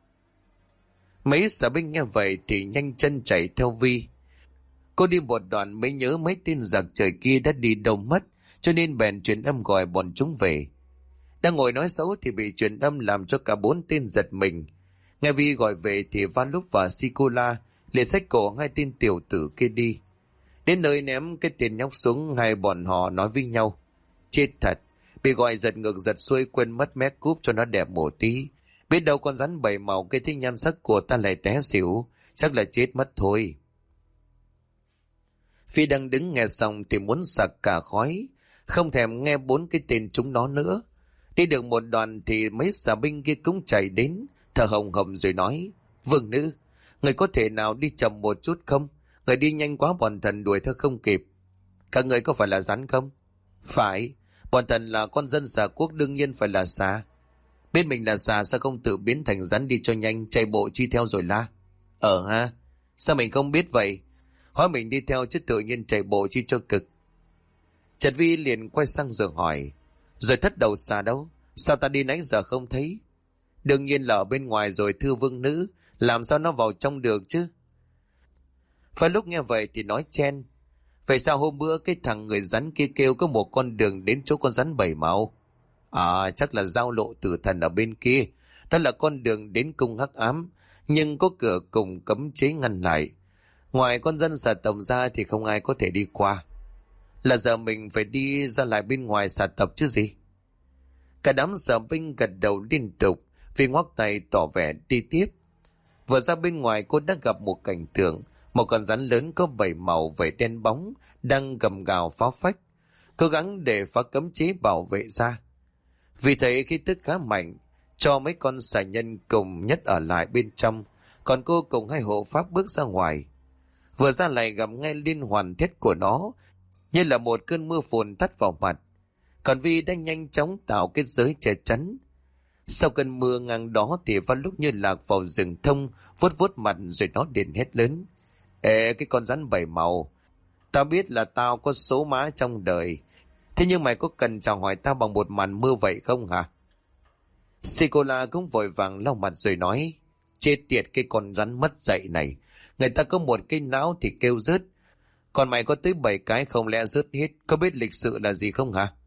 [SPEAKER 1] Mấy xà binh nghe vậy thì nhanh chân chạy theo Vi. Cô đi một đoạn mới nhớ mấy tên giặc trời kia đã đi đâu mất, cho nên bèn truyền âm gọi bọn chúng về. Đang ngồi nói xấu thì bị truyền âm làm cho cả 4 tên giật mình. Nghe Vi gọi về thì Van Lúc và Sikola liền xách cổ 2 tên tiểu tử kia đi. Đến nơi ném cái tên nhóc xuống, hai bọn họ nói với nhau. Chết thật, bị gọi giật ngược giật xuôi quên mất mét cúp cho nó đẹp một tí. Biết đâu con rắn bảy màu cái thích nhan sắc của ta lại té xỉu, chắc là chết mất thôi. Phi đang đứng nghe xong thì muốn sặc cả khói, không thèm nghe bốn cái tên chúng nó nữa. Đi được một đoạn thì mấy xà binh kia cũng chạy đến, thở hồng hồng rồi nói. Vương nữ, người có thể nào đi chậm một chút không? Người đi nhanh quá bọn thần đuổi theo không kịp. Các người có phải là rắn không? Phải, bọn thần là con dân xà quốc đương nhiên phải là xà. Biết mình là xà sao không tự biến thành rắn đi cho nhanh, chạy bộ chi theo rồi la. Ha, sao mình không biết vậy? Hỏi mình đi theo chứ tự nhiên chạy bộ chi cho cực. Trật Vi liền quay sang giường hỏi. Rồi thất đầu xà đâu? Sao ta đi nãy giờ không thấy? Đương nhiên là ở bên ngoài rồi thưa vương nữ, làm sao nó vào trong được chứ? Và lúc nghe vậy thì nói chen. Vậy sao hôm bữa cái thằng người rắn kia kêu có một con đường đến chỗ con rắn bảy màu? Chắc là giao lộ tử thần ở bên kia. Đó là con đường đến cung hắc ám, nhưng có cửa cùng cấm chế ngăn lại. Ngoài con dân xà tổng ra thì không ai có thể đi qua. Là giờ mình phải đi ra lại bên ngoài xà tập chứ gì? Cả đám xà binh gật đầu liên tục, vì ngoắc tay tỏ vẻ đi tiếp. Vừa ra bên ngoài cô đã gặp một cảnh tượng. Một con rắn lớn có 7 màu vảy đen bóng đang gầm gào phá phách, cố gắng để phá cấm chế bảo vệ ra. Vì thế khí tức khá mạnh, cho mấy con xà nhân cùng nhất ở lại bên trong, còn cô cùng hai hộ pháp bước ra ngoài. Vừa ra lại gặp ngay liên hoàn thét của nó, như là một cơn mưa phùn tắt vào mặt. Còn Vi đang nhanh chóng tạo kết giới che chắn. Sau cơn mưa ngang đó thì vào lúc như lạc vào rừng thông, vuốt vuốt mặt rồi nó liền hét lớn. Ê, cái con rắn 7 màu, tao biết là tao có số má trong đời, thế nhưng mày có cần chào hỏi tao bằng một màn mưa vậy không hả? Sikola cũng vội vàng lau mặt rồi nói. Chết tiệt cái con rắn mất dạy này, người ta có một cái não thì kêu rớt, còn mày có tới 7 cái không lẽ rớt hết, có biết lịch sự là gì không hả?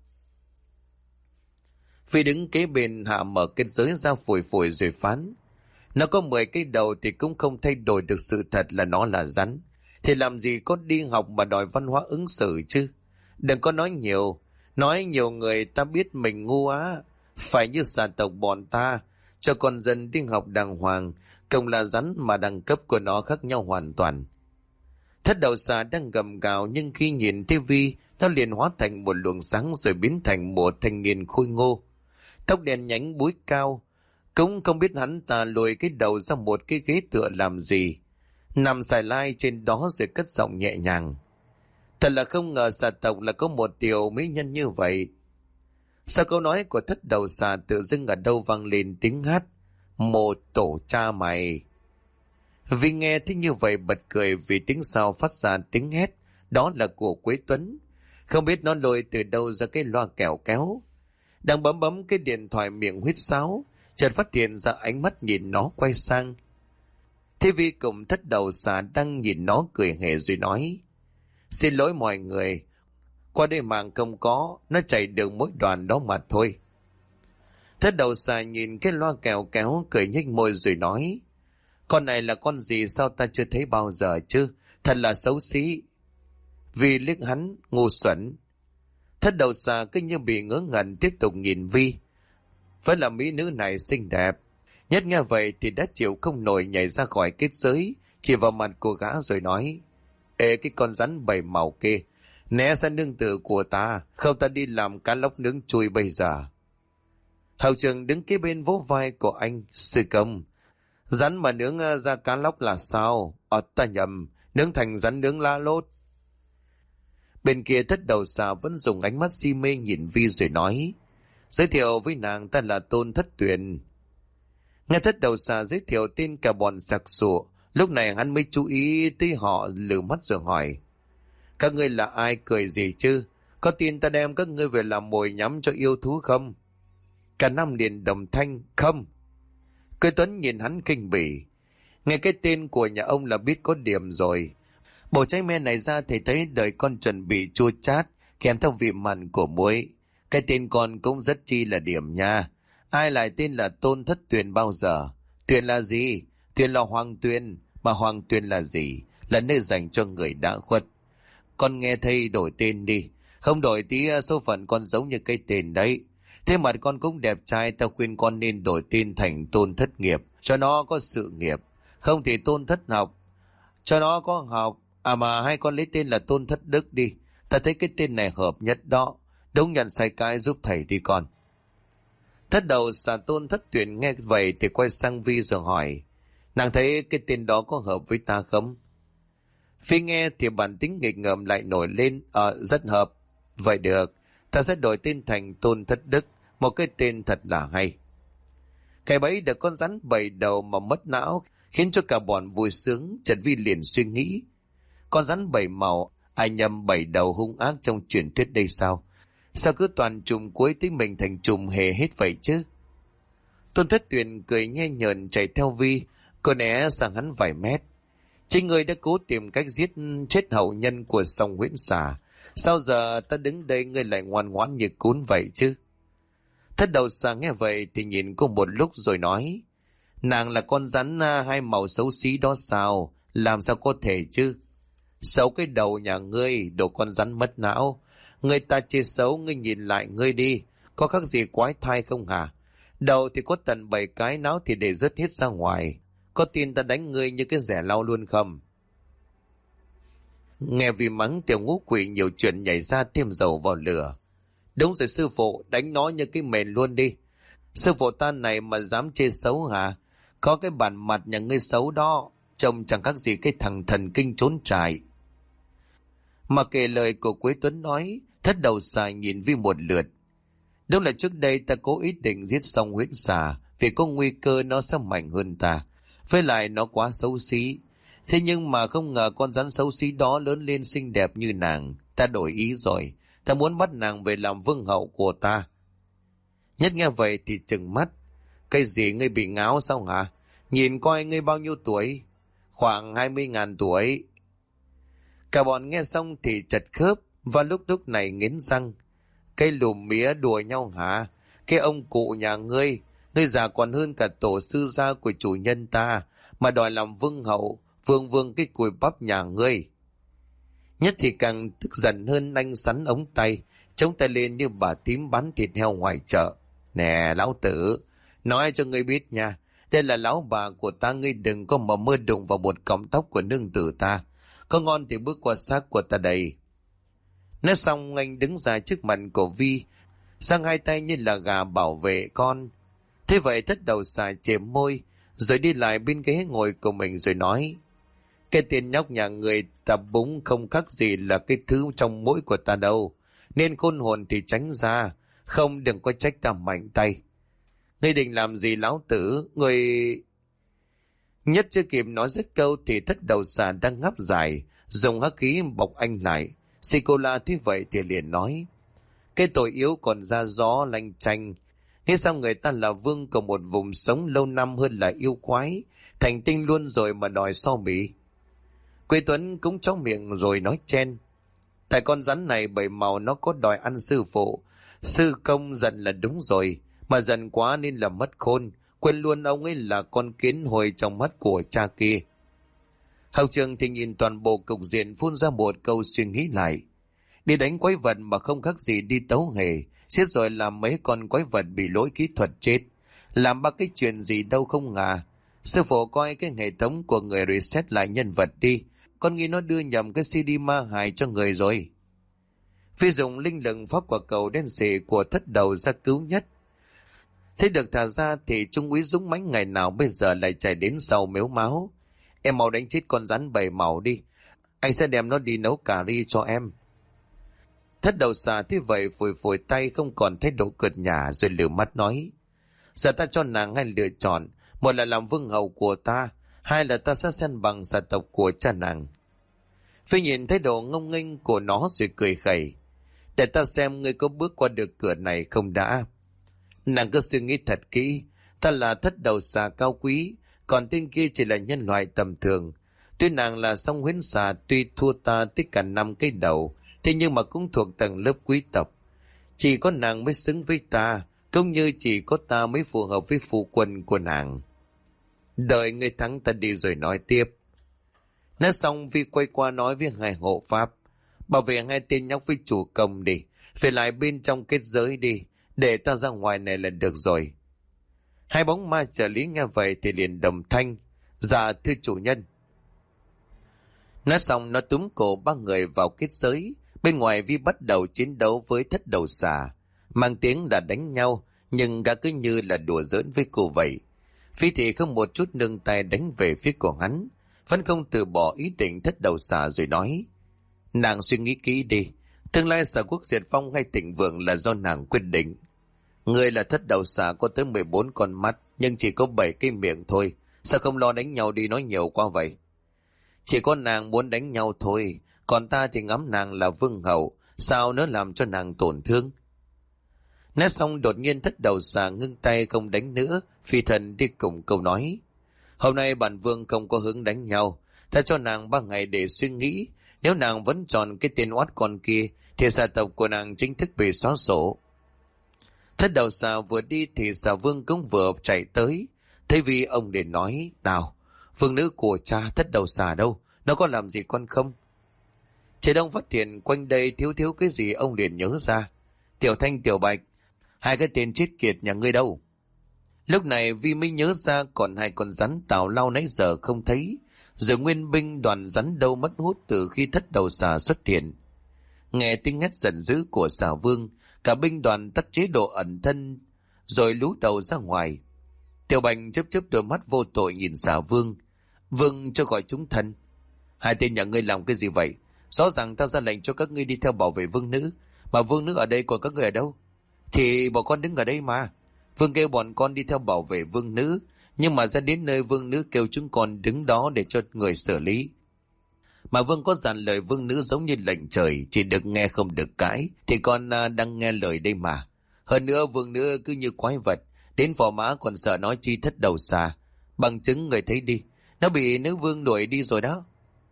[SPEAKER 1] Phi đứng kế bên hạ mở kết giới ra phủi phủi rồi phán. Nó có 10 cái đầu thì cũng không thay đổi được sự thật là nó là rắn. Thì làm gì có đi học mà đòi văn hóa ứng xử chứ? Đừng có nói nhiều người ta biết mình ngu á. Phải như xà tộc bọn ta, cho con dân đi học đàng hoàng, cùng là rắn mà đẳng cấp của nó khác nhau hoàn toàn. Thất đầu xà đang gầm gào nhưng khi nhìn thấy Vi, nó liền hóa thành một luồng sáng rồi biến thành một thanh niên khôi ngô. Tóc đen nhánh búi cao, cũng không biết hắn ta lùi cái đầu ra một cái ghế tựa làm gì. Nằm xài lai trên đó rồi cất giọng nhẹ nhàng. Thật là không ngờ xà tộc là có một tiểu mỹ nhân như vậy. Sau câu nói của thất đầu xà tự dưng ở đâu vang lên tiếng hát. Một tổ cha mày. Vi nghe thấy như vậy bật cười vì tiếng sau phát ra tiếng hét. Đó là của Quế Tuấn. Không biết nó lôi từ đâu ra cái loa kẹo kéo. Đang bấm cái điện thoại miệng huýt sáo, chợt phát hiện ra ánh mắt nhìn nó quay sang. Thế Vi cùng thất đầu xà đang nhìn nó cười hề rồi nói. Xin lỗi mọi người, qua đây mạng không có, nó chạy được mỗi đoàn đó mà thôi. Thất đầu xà nhìn cái loa kẹo kéo cười nhếch môi rồi nói. Con này là con gì sao ta chưa thấy bao giờ chứ, thật là xấu xí. Vi liếc hắn, ngu xuẩn. Thất đầu xà cứ như bị ngớ ngẩn tiếp tục nhìn Vi. Vẫn là mỹ nữ này xinh đẹp. Nhất nghe vậy thì đã chịu không nổi nhảy ra khỏi kết giới, chỉ vào mặt cô gã rồi nói. Ê cái con rắn 7 màu kia, né ra nương tử của ta, không ta đi làm cá lóc nướng chui bây giờ. Hậu trường đứng kế bên vỗ vai của anh. Sư công, rắn mà nướng ra cá lóc là sao? Ta nhầm, nướng thành rắn nướng lá lốt. Bên kia thất đầu xà vẫn dùng ánh mắt si mê nhìn Vi rồi nói. Giới thiệu với nàng ta là Tôn Thất Tuyền. Nghe thất đầu xà giới thiệu tên cả bọn sặc sụa, lúc này hắn mới chú ý tới họ, lử mắt rồi hỏi. Các ngươi là ai, cười gì chứ? Có tin ta đem các ngươi về làm mồi nhắm cho yêu thú không? Cả năm liền đồng thanh, không. Cười Tuấn nhìn hắn kinh bỉ. Nghe cái tên của nhà ông là biết có điểm rồi. Bổ trái me này ra thì thấy đời con chuẩn bị chua chát, kèm theo vị mặn của muối. Cái tên con cũng rất chi là điểm nha. Ai lại tên là Tôn Thất Tuyền bao giờ? Tuyền là gì? Tuyền là Hoàng Tuyền. Mà Hoàng Tuyền là gì? Là nơi dành cho người đã khuất. Con nghe thầy đổi tên đi. Không đổi tí số phận con giống như cái tên đấy. Thế mặt con cũng đẹp trai, tao khuyên con nên đổi tên thành Tôn Thất Nghiệp, cho nó có sự nghiệp. Không thì Tôn Thất Học, cho nó có học. À mà hai con lấy tên là Tôn Thất Đức đi. Ta thấy cái tên này hợp nhất đó. Đúng nhận sai cái giúp thầy đi con. Thất đầu xà Tôn Thất Tuyển nghe vậy thì quay sang Vi rồi hỏi. Nàng thấy cái tên đó có hợp với ta không? Phi nghe thì bản tính nghịch ngợm lại nổi lên. Rất hợp. Vậy được, ta sẽ đổi tên thành Tôn Thất Đức, một cái tên thật là hay. Cái bẫy được con rắn 7 đầu mà mất não khiến cho cả bọn vui sướng. Trần Vi liền suy nghĩ, con rắn 7 màu, ai nhầm 7 đầu hung ác trong truyền thuyết đây sao? Sao cứ toàn trùm cuối tính mình thành trùm hề hết vậy chứ? Tôn Thất Tuyền cười nhe nhờn chạy theo Vi, cô né sang hắn vài mét. Chính ngươi đã cố tìm cách giết chết hậu nhân của sông Huyễn Xà. Sao giờ ta đứng đây ngươi lại ngoan ngoãn như cún vậy chứ? Thất đầu xà nghe vậy thì nhìn cô một lúc rồi nói. Nàng là con rắn hai màu xấu xí đó sao? Làm sao có thể chứ? Xấu cái đầu nhà ngươi, đồ con rắn mất não. Người ta chê xấu, ngươi nhìn lại ngươi đi. Có khác gì quái thai không hả? Đầu thì có tận 7 cái, não thì để rớt hết ra ngoài. Có tin ta đánh ngươi như cái rẻ lau luôn không? Nghe vì mắng tiểu ngũ quỷ nhiều chuyện nhảy ra thêm dầu vào lửa. Đúng rồi sư phụ, đánh nó như cái mền luôn đi. Sư phụ ta này mà dám chê xấu hả? Có cái bản mặt nhà ngươi xấu đó, trông chẳng khác gì cái thằng thần kinh trốn trại. Mà kể lời của Quế Tuấn nói, thất đầu xà nhìn Vi một lượt. Đúng là trước đây ta cố ý định giết xong Huyễn Xà vì có nguy cơ nó sẽ mạnh hơn ta. Với lại nó quá xấu xí. Thế nhưng mà không ngờ con rắn xấu xí đó lớn lên xinh đẹp như nàng. Ta đổi ý rồi. Ta muốn bắt nàng về làm vương hậu của ta. Nhất nghe vậy thì trừng mắt. Cái gì ngươi bị ngáo sao hả? Nhìn coi ngươi bao nhiêu tuổi? Khoảng 20.000 tuổi. Cả bọn nghe xong thì chật khớp. Và lúc này nghiến răng. Cái lùm mía đùa nhau hả? Cái ông cụ nhà ngươi. Ngươi già còn hơn cả tổ sư gia của chủ nhân ta. Mà đòi làm vương hậu. Vương cái cùi bắp nhà ngươi. Nhất thì càng tức giận hơn, anh sắn ống tay, chống tay lên như bà tím bán thịt heo ngoài chợ. Nè lão tử, nói cho ngươi biết nha, đây là lão bà của ta, ngươi đừng có mà mơ đụng vào một cọng tóc của nương tử ta. Có ngon thì bước qua xác của ta đây. Nói xong anh đứng ra trước mặt của Vi, giang hai tay như là gà bảo vệ con. Thế vậy thất đầu xà chềm môi, rồi đi lại bên ghế ngồi của mình rồi nói. Cái tiền nhóc nhà người ta búng không khác gì là cái thứ trong mũi của ta đâu. Nên khôn hồn thì tránh ra. Không đừng có trách ta mạnh tay. Ngươi định làm gì lão tử? Ngươi... Nhất chưa kịp nói dứt câu thì thất đầu xà đang ngáp dài. Dùng hắc khí bọc anh lại. Sikola thế vậy thì liền nói. Cái tội yếu còn ra gió lanh chanh. Nghe sao người ta là vương của một vùng sống lâu năm hơn là yêu quái. Thành tinh luôn rồi mà đòi so bì. Quế Tuấn cũng trong miệng rồi nói chen. Tại con rắn này 7 màu nó có đòi ăn sư phụ. Sư công giận là đúng rồi. Mà giận quá nên là mất khôn. Quên luôn ông ấy là con kiến hồi trong mắt của cha kia. Hậu trường thì nhìn toàn bộ cục diện phun ra một câu suy nghĩ lại. Đi đánh quái vật mà không khác gì đi tấu hề. Xiết rồi làm mấy con quái vật bị lỗi kỹ thuật chết. Làm ba cái chuyện gì đâu không ngà. Sư phụ coi cái hệ thống của người reset lại nhân vật đi. Con nghĩ nó đưa nhầm cái CD ma hài cho người rồi. Phi dùng linh lực phát quả cầu đen xỉ của thất đầu ra cứu nhất. Thế được thả ra thì Trung úy Dũng Mãnh ngày nào bây giờ lại chạy đến sau mếu máu. Em mau đánh chết con rắn 7 màu đi. Anh sẽ đem nó đi nấu cà ri cho em. Thất đầu xà thế vậy phủi tay không còn thái độ cợt nhả rồi lửa mắt nói. Giờ ta cho nàng hai lựa chọn. Một là làm vương hậu của ta. Hai là ta sẽ xen bằng gia tộc của cha nàng. Phi nhìn thái độ ngông nghênh của nó rồi cười khẩy. Để ta xem ngươi có bước qua được cửa này không đã. Nàng cứ suy nghĩ thật kỹ. Ta là thất đầu xà cao quý. Còn tên kia chỉ là nhân loại tầm thường. Tuy nàng là song huyễn xà, tuy thua ta tất cả 5 cái đầu. Thế nhưng mà cũng thuộc tầng lớp quý tộc. Chỉ có nàng mới xứng với ta. Cũng như chỉ có ta mới phù hợp với phu quân của nàng. Đợi người thắng ta đi rồi nói tiếp. Nói xong Vi quay qua nói với hai hộ pháp. Bảo vệ hai tên nhóc với chủ công đi. Về lại bên trong kết giới đi. Để ta ra ngoài này là được rồi. Hai bóng ma trợ lý nghe vậy thì liền đồng thanh. Dạ thưa chủ nhân. Nói xong nó túm cổ ba người vào kết giới. Bên ngoài Vi bắt đầu chiến đấu với thất đầu xà. Mang tiếng đã đánh nhau, nhưng gã cứ như là đùa giỡn với cô vậy. Phi thì không một chút nương tay đánh về phía của hắn. Vẫn không từ bỏ ý định thất đầu xà rồi nói. Nàng suy nghĩ kỹ đi. Tương lai xà quốc diệt vong hay thịnh vượng là do nàng quyết định. Ngươi là thất đầu xà có tới 14 con mắt, nhưng chỉ có 7 cái miệng thôi. Sao không lo đánh nhau đi nói nhiều quá vậy? Chỉ có nàng muốn đánh nhau thôi. Còn ta thì ngắm nàng là vương hậu. Sao nó làm cho nàng tổn thương? Nói xong đột nhiên thất đầu xà ngưng tay không đánh nữa. Phi thần đi cùng câu nói. Hôm nay bản vương không có hứng đánh nhau. Ta cho nàng 3 ngày để suy nghĩ. Nếu nàng vẫn chọn cái tên oát con kia thì gia tộc của nàng chính thức bị xóa sổ. Thất đầu xà vừa đi thì xà vương cũng vừa chạy tới. Thế vì ông để nói. Nào, vương nữ của cha thất đầu xà đâu? Nó có làm gì con không? Trời đông phát hiện quanh đây thiếu cái gì ông liền nhớ ra. Tiểu Thanh Tiểu Bạch, hai cái tên chết kiệt nhà ngươi đâu? Lúc này Vi mới nhớ ra còn 2 con rắn tào lao nãy giờ không thấy. Rồi nguyên binh đoàn rắn đâu mất hút từ khi thất đầu xà xuất hiện. Nghe tiếng hét giận dữ của xà vương, cả binh đoàn tắt chế độ ẩn thân, rồi lú đầu ra ngoài. Tiểu Bạch chớp đôi mắt vô tội nhìn xà vương. Vương cho gọi chúng thân. Hai tên nhà ngươi làm cái gì vậy? Rõ ràng ta ra lệnh cho các ngươi đi theo bảo vệ vương nữ, mà vương nữ ở đây còn các ngươi ở đâu? Thì bọn con đứng ở đây mà. Vương kêu bọn con đi theo bảo vệ vương nữ, nhưng mà ra đến nơi vương nữ kêu chúng con đứng đó để cho người xử lý. Mà vương có dàn lời vương nữ giống như lệnh trời, chỉ được nghe không được cãi, thì con đang nghe lời đây mà. Hơn nữa vương nữ cứ như quái vật, đến phò mã còn sợ nói chi thất đầu xà. Bằng chứng người thấy đi, nó bị nữ vương đuổi đi rồi đó.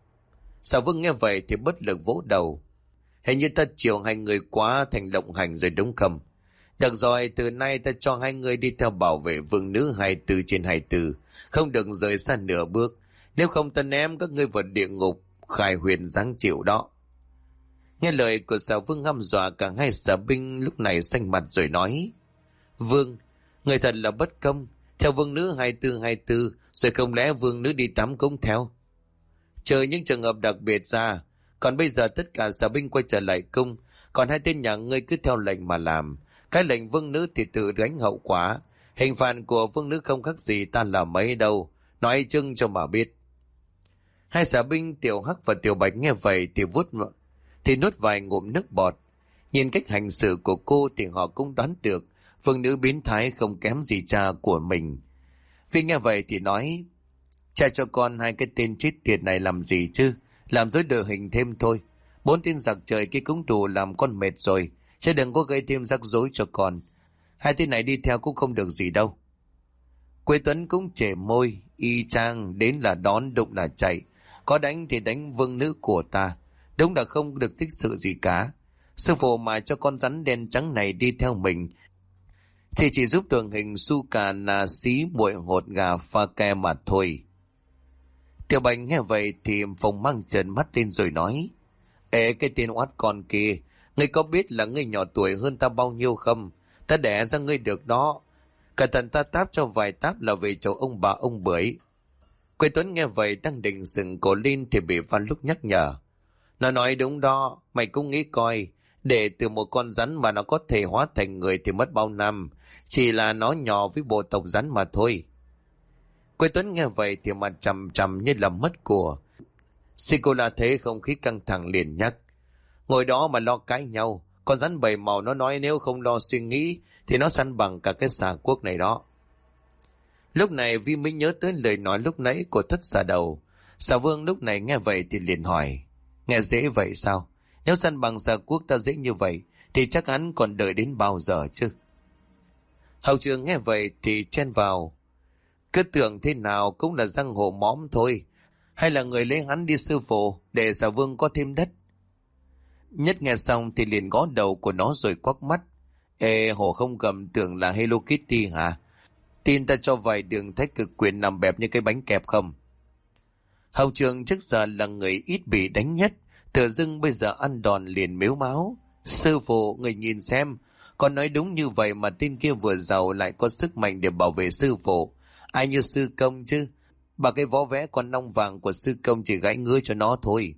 [SPEAKER 1] Xà vương nghe vậy thì bất lực vỗ đầu. Hình như ta chiều 2 người quá thành lộng hành rồi đúng không? Được rồi, từ nay ta cho 2 người đi theo bảo vệ vương nữ 24/24, không được rời xa nửa bước. Nếu không ta ném các ngươi vào địa ngục, khai huyền giáng chịu đó. Nghe lời của xà vương hăm dọa, cả 2 xà binh lúc này xanh mặt rồi nói. Vương, người thật là bất công, theo vương nữ 24/24, rồi không lẽ vương nữ đi tắm cũng theo? Chờ những trường hợp đặc biệt ra, còn bây giờ tất cả xà binh quay trở lại cung, còn 2 tên nhà ngươi cứ theo lệnh mà làm. Cái lệnh vương nữ thì tự gánh hậu quả. Hình phạt của vương nữ không khác gì ta làm mấy đâu, nói chưng cho mà biết. 2 xà binh Tiểu Hắc và Tiểu Bạch nghe vậy thì nuốt vài ngụm nước bọt. Nhìn cách hành xử của cô thì họ cũng đoán được vương nữ biến thái không kém gì cha của mình. Vì nghe vậy thì nói, cha cho con 2 cái tên chết tiệt này làm gì chứ? Làm dối đội hình thêm thôi. 4 tên giặc trời kia cũng đủ làm con mệt rồi, chứ đừng có gây thêm rắc rối cho con. 2 tên này đi theo cũng không được gì đâu. Quế Tuấn cũng chề môi, y chang đến là đón, đụng là chạy. Có đánh thì đánh vương nữ của ta, đúng là không được tích sự gì cả. Sư phụ mà cho con rắn đen trắng này đi theo mình thì chỉ giúp tượng hình su cà nà xí muội hột gà pha ke mà thôi. Tiểu Bạch nghe vậy thì phồng mang trợn mắt lên rồi nói, ê cái tên oát con kia, ngươi có biết là ngươi nhỏ tuổi hơn ta bao nhiêu không? Ta đẻ ra ngươi được đó. Cả thần ta táp cho vài táp là về chỗ ông bà ông bưởi. Quế Tuấn nghe vậy đang định sừng cổ lên thì bị Văn Lúc nhắc nhở. Nó nói đúng đó, mày cũng nghĩ coi, để từ một con rắn mà nó có thể hóa thành người thì mất bao năm, chỉ là nó nhỏ với bộ tộc rắn mà thôi. Quế Tuấn nghe vậy thì mặt trầm trầm như là mất của. Sikola thấy không khí căng thẳng liền nhắc, ngồi đó mà lo cãi nhau, con rắn 7 màu nó nói nếu không lo suy nghĩ thì nó săn bằng cả cái xà quốc này đó. Lúc này Vi mới nhớ tới lời nói lúc nãy của thất xà đầu. Xà vương lúc này nghe vậy thì liền hỏi, nghe dễ vậy sao? Nếu săn bằng xà quốc ta dễ như vậy thì chắc hắn còn đợi đến bao giờ chứ? Hậu trường nghe vậy thì chen vào, cứ tưởng thế nào cũng là giang hồ móm thôi, hay là người lấy hắn đi sư phụ để xà vương có thêm đất? Nhất nghe xong thì liền gõ đầu của nó rồi quắc mắt. Ê, hổ không cầm tưởng là Hello Kitty hả? Tin ta cho vài đường thái cực quyền nằm bẹp như cái bánh kẹp không? Hậu trường trước giờ là người ít bị đánh nhất, Tự dưng bây giờ ăn đòn liền mếu máo. Sư phụ, người nhìn xem, con nói đúng như vậy mà tên kia vừa giàu lại có sức mạnh để bảo vệ sư phụ. Ai như sư công chứ? Bà cái võ vẽ con nong vàng của sư công chỉ gãy ngứa cho nó thôi.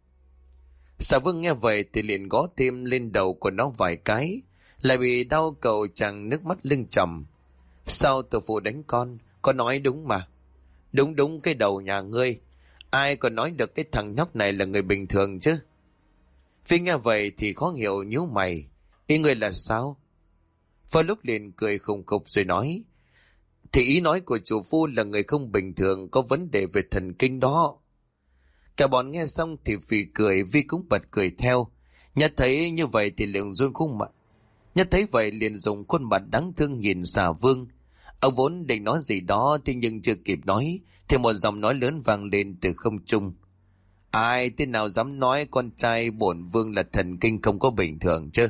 [SPEAKER 1] Xà Vương nghe vậy thì liền gõ thêm lên đầu của nó vài cái, lại bị đau cầu chàng nước mắt lưng tròng. Sao tổ phụ đánh con nói đúng mà. Đúng đúng, cái đầu nhà ngươi. Ai còn nói được cái thằng nhóc này là người bình thường chứ? Phi nghe vậy thì khó hiểu nhíu mày. Ý ngươi là sao? Vào lúc liền cười khùng khục rồi nói. Thì ý nói của chủ phu là người không bình thường, có vấn đề về thần kinh đó. Cả bọn nghe xong thì Phi cười, Vi cũng bật cười theo. Nhất thấy như vậy thì liền run khuôn mặt. Nhất thấy vậy liền dùng khuôn mặt đáng thương nhìn Xà Vương. Ông vốn định nói gì đó thế nhưng chưa kịp nói thì một giọng nói lớn vang lên từ không trung. Ai tên nào dám nói con trai bổn vương là thần kinh không có bình thường chứ?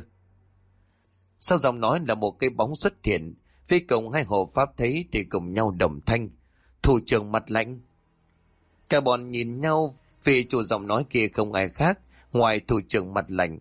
[SPEAKER 1] Sau giọng nói là một cái bóng xuất hiện. Vi cùng hai hộ pháp thấy thì cùng nhau đồng thanh. Thủ trưởng mặt lạnh. Cả bọn nhìn nhau vì chủ giọng nói kia không ai khác ngoài thủ trưởng mặt lạnh.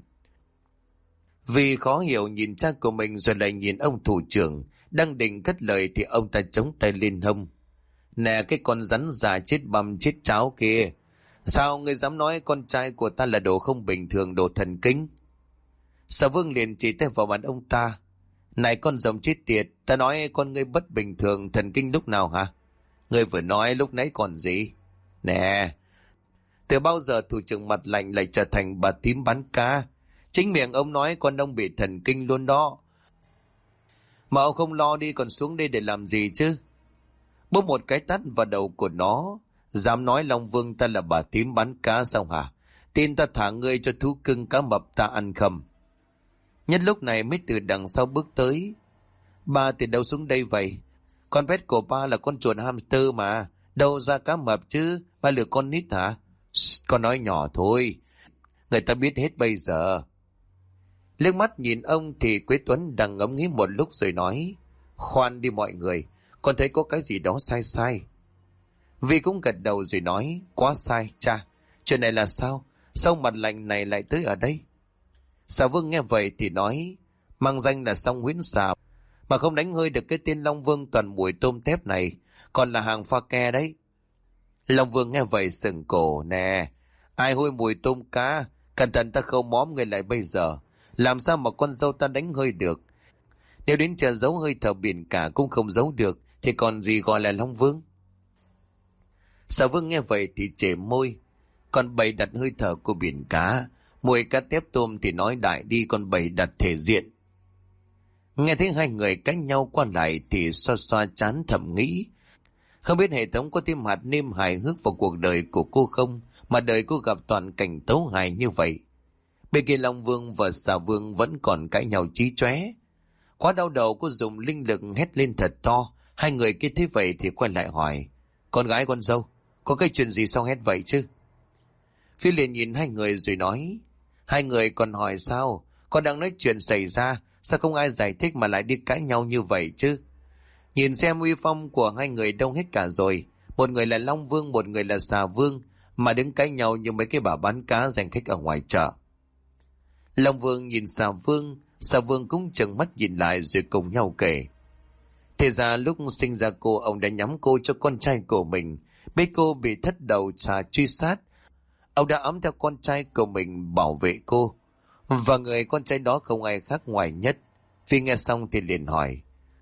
[SPEAKER 1] Vì khó hiểu nhìn cha của mình rồi lại nhìn ông thủ trưởng đang định cất lời thì ông ta chống tay lên hông. Nè cái con rắn già chết băm chết cháo kia, sao ngươi dám nói con trai của ta là đồ không bình thường, đồ thần kinh? Sở Vương liền chỉ tay vào mặt ông ta. Này con rồng chết tiệt, ta nói con ngươi bất bình thường thần kinh lúc nào hả? Ngươi vừa nói lúc nãy còn gì? Nè, từ bao giờ thủ trưởng mặt lạnh lại trở thành bà tím bán cá? Chính miệng ông nói con ông bị thần kinh luôn đó. Mà ông không lo đi còn xuống đây để làm gì chứ? Bốp một cái tát vào đầu của nó. Dám nói Long Vương ta là bà tím bán cá sao hả? Tin ta thả ngươi cho thú cưng cá mập ta ăn không? Nhất lúc này mới từ đằng sau bước tới. Ba từ đâu xuống đây vậy? Con pet của ba là con chuột hamster mà. Đâu ra cá mập chứ? Ba lừa con nít hả? Con nói nhỏ thôi. Người ta biết hết bây giờ. Liếc mắt nhìn ông thì Quế Tuấn đang ngẫm nghĩ một lúc rồi nói. Khoan đi mọi người, con thấy có cái gì đó sai sai. Vi cũng gật đầu rồi nói. Quá sai cha. Chuyện này là sao? Sao mặt lạnh này lại tới ở đây? Xà Vương nghe vậy thì nói. Mang danh là Song Huyễn Xà mà không đánh hơi được cái tên Long Vương toàn mùi tôm tép này, còn là hàng pha ke đấy. Long Vương nghe vậy sừng cổ. Nè, ai hôi mùi tôm cá? Cẩn thận ta khâu móm người lại bây giờ. Làm sao mà con dâu ta đánh hơi được? Nếu đến chờ giấu hơi thở biển cả cũng không giấu được thì còn gì gọi là Long Vương? Sở Vương nghe vậy thì chề môi. Còn bày đặt hơi thở của biển cá, mùi cá tép tôm thì nói đại đi, còn bày đặt thể diện. Nghe thấy hai người cãi nhau qua lại thì xoa xoa chán thầm nghĩ. Không biết hệ thống có thêm hạt nêm hài hước vào cuộc đời của cô không, mà đời cô gặp toàn cảnh tấu hài như vậy. Bên kia Long Vương và Xà Vương vẫn còn cãi nhau chí chóe. Quá đau đầu, cô dùng linh lực hét lên thật to. Hai người kia thấy vậy thì quay lại hỏi. Con gái con dâu, có cái chuyện gì sao hét vậy chứ? Phi liền nhìn hai người rồi nói. Hai người còn hỏi sao? Con đang nói chuyện xảy ra, sao không ai giải thích mà lại đi cãi nhau như vậy chứ? Nhìn xem uy phong của hai người đông hết cả rồi. Một người là Long Vương, một người là Xà Vương, mà đứng cãi nhau như mấy cái bà bán cá giành khách ở ngoài chợ. Long Vương nhìn Xà Vương cũng trừng mắt nhìn lại rồi cùng nhau kể. Thế ra lúc sinh ra cô, ông đã nhắm cô cho con trai của mình. Biết cô bị thất đầu xà truy sát, ông đã ấm theo con trai của mình bảo vệ cô. Và người con trai đó không ai khác ngoài Nhất. Phi nghe xong thì liền hỏi.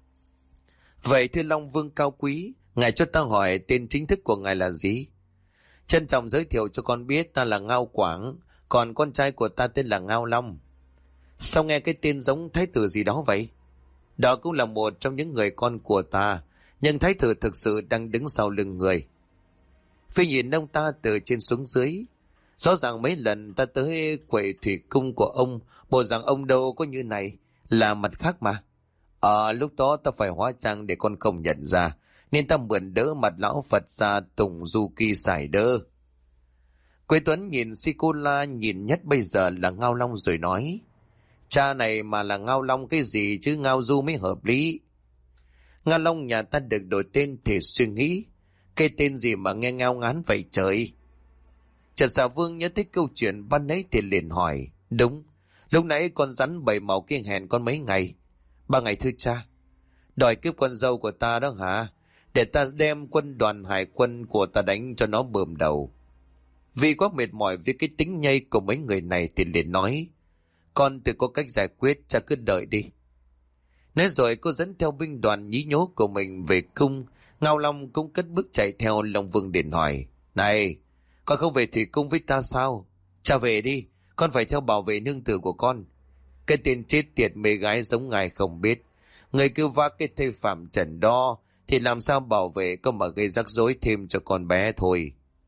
[SPEAKER 1] Vậy thưa Long Vương cao quý, ngài cho ta hỏi tên chính thức của ngài là gì? Trân trọng giới thiệu cho con biết, ta là Ngao Quảng, còn con trai của ta tên là Ngao Long. Sao nghe cái tên giống thái tử gì đó vậy? Đó cũng là một trong những người con của ta, nhưng thái tử thực sự đang đứng sau lưng người. Phi nhìn ông ta từ trên xuống dưới. Rõ ràng mấy lần ta tới quầy thủy cung của ông, bộ rằng ông đâu có như này, là mặt khác mà. Lúc đó ta phải hóa trang để con không nhận ra, nên ta mượn đỡ mặt lão Phật ra tùng du kỳ xài đỡ. Quế Tuấn nhìn Sikola, nhìn Nhất bây giờ là Ngao Long rồi nói. Cha này mà là Ngao Long cái gì chứ, Ngao Du mới hợp lý. Ngao Long nhà ta được đổi tên thì suy nghĩ. Cái tên gì mà nghe ngao ngán vậy trời? Chợt Xà Vương nhớ tới câu chuyện ban nãy thì liền hỏi. Đúng, lúc nãy con rắn bảy màu kia hẹn con mấy ngày? 3 ngày thưa cha. Đòi cướp con dâu của ta đó hả? Để ta đem quân đoàn hải quân của ta đánh cho nó bờm đầu. Vì quá mệt mỏi với cái tính nhây của mấy người này thì liền nói. Con tự có cách giải quyết, cha cứ đợi đi. Nói rồi cô dẫn theo binh đoàn nhí nhố của mình về cung. Ngao Long cũng cất bước chạy theo. Long Vương liền hỏi. Này, con không về thủy cung với ta sao? Cha về đi, con phải theo bảo vệ nương tử của con. Cái tên chết tiệt mê gái giống ngài không biết. Người kêu vác cái thây phạm trần đo thì làm sao bảo vệ có mà gây rắc rối thêm cho con bé thôi.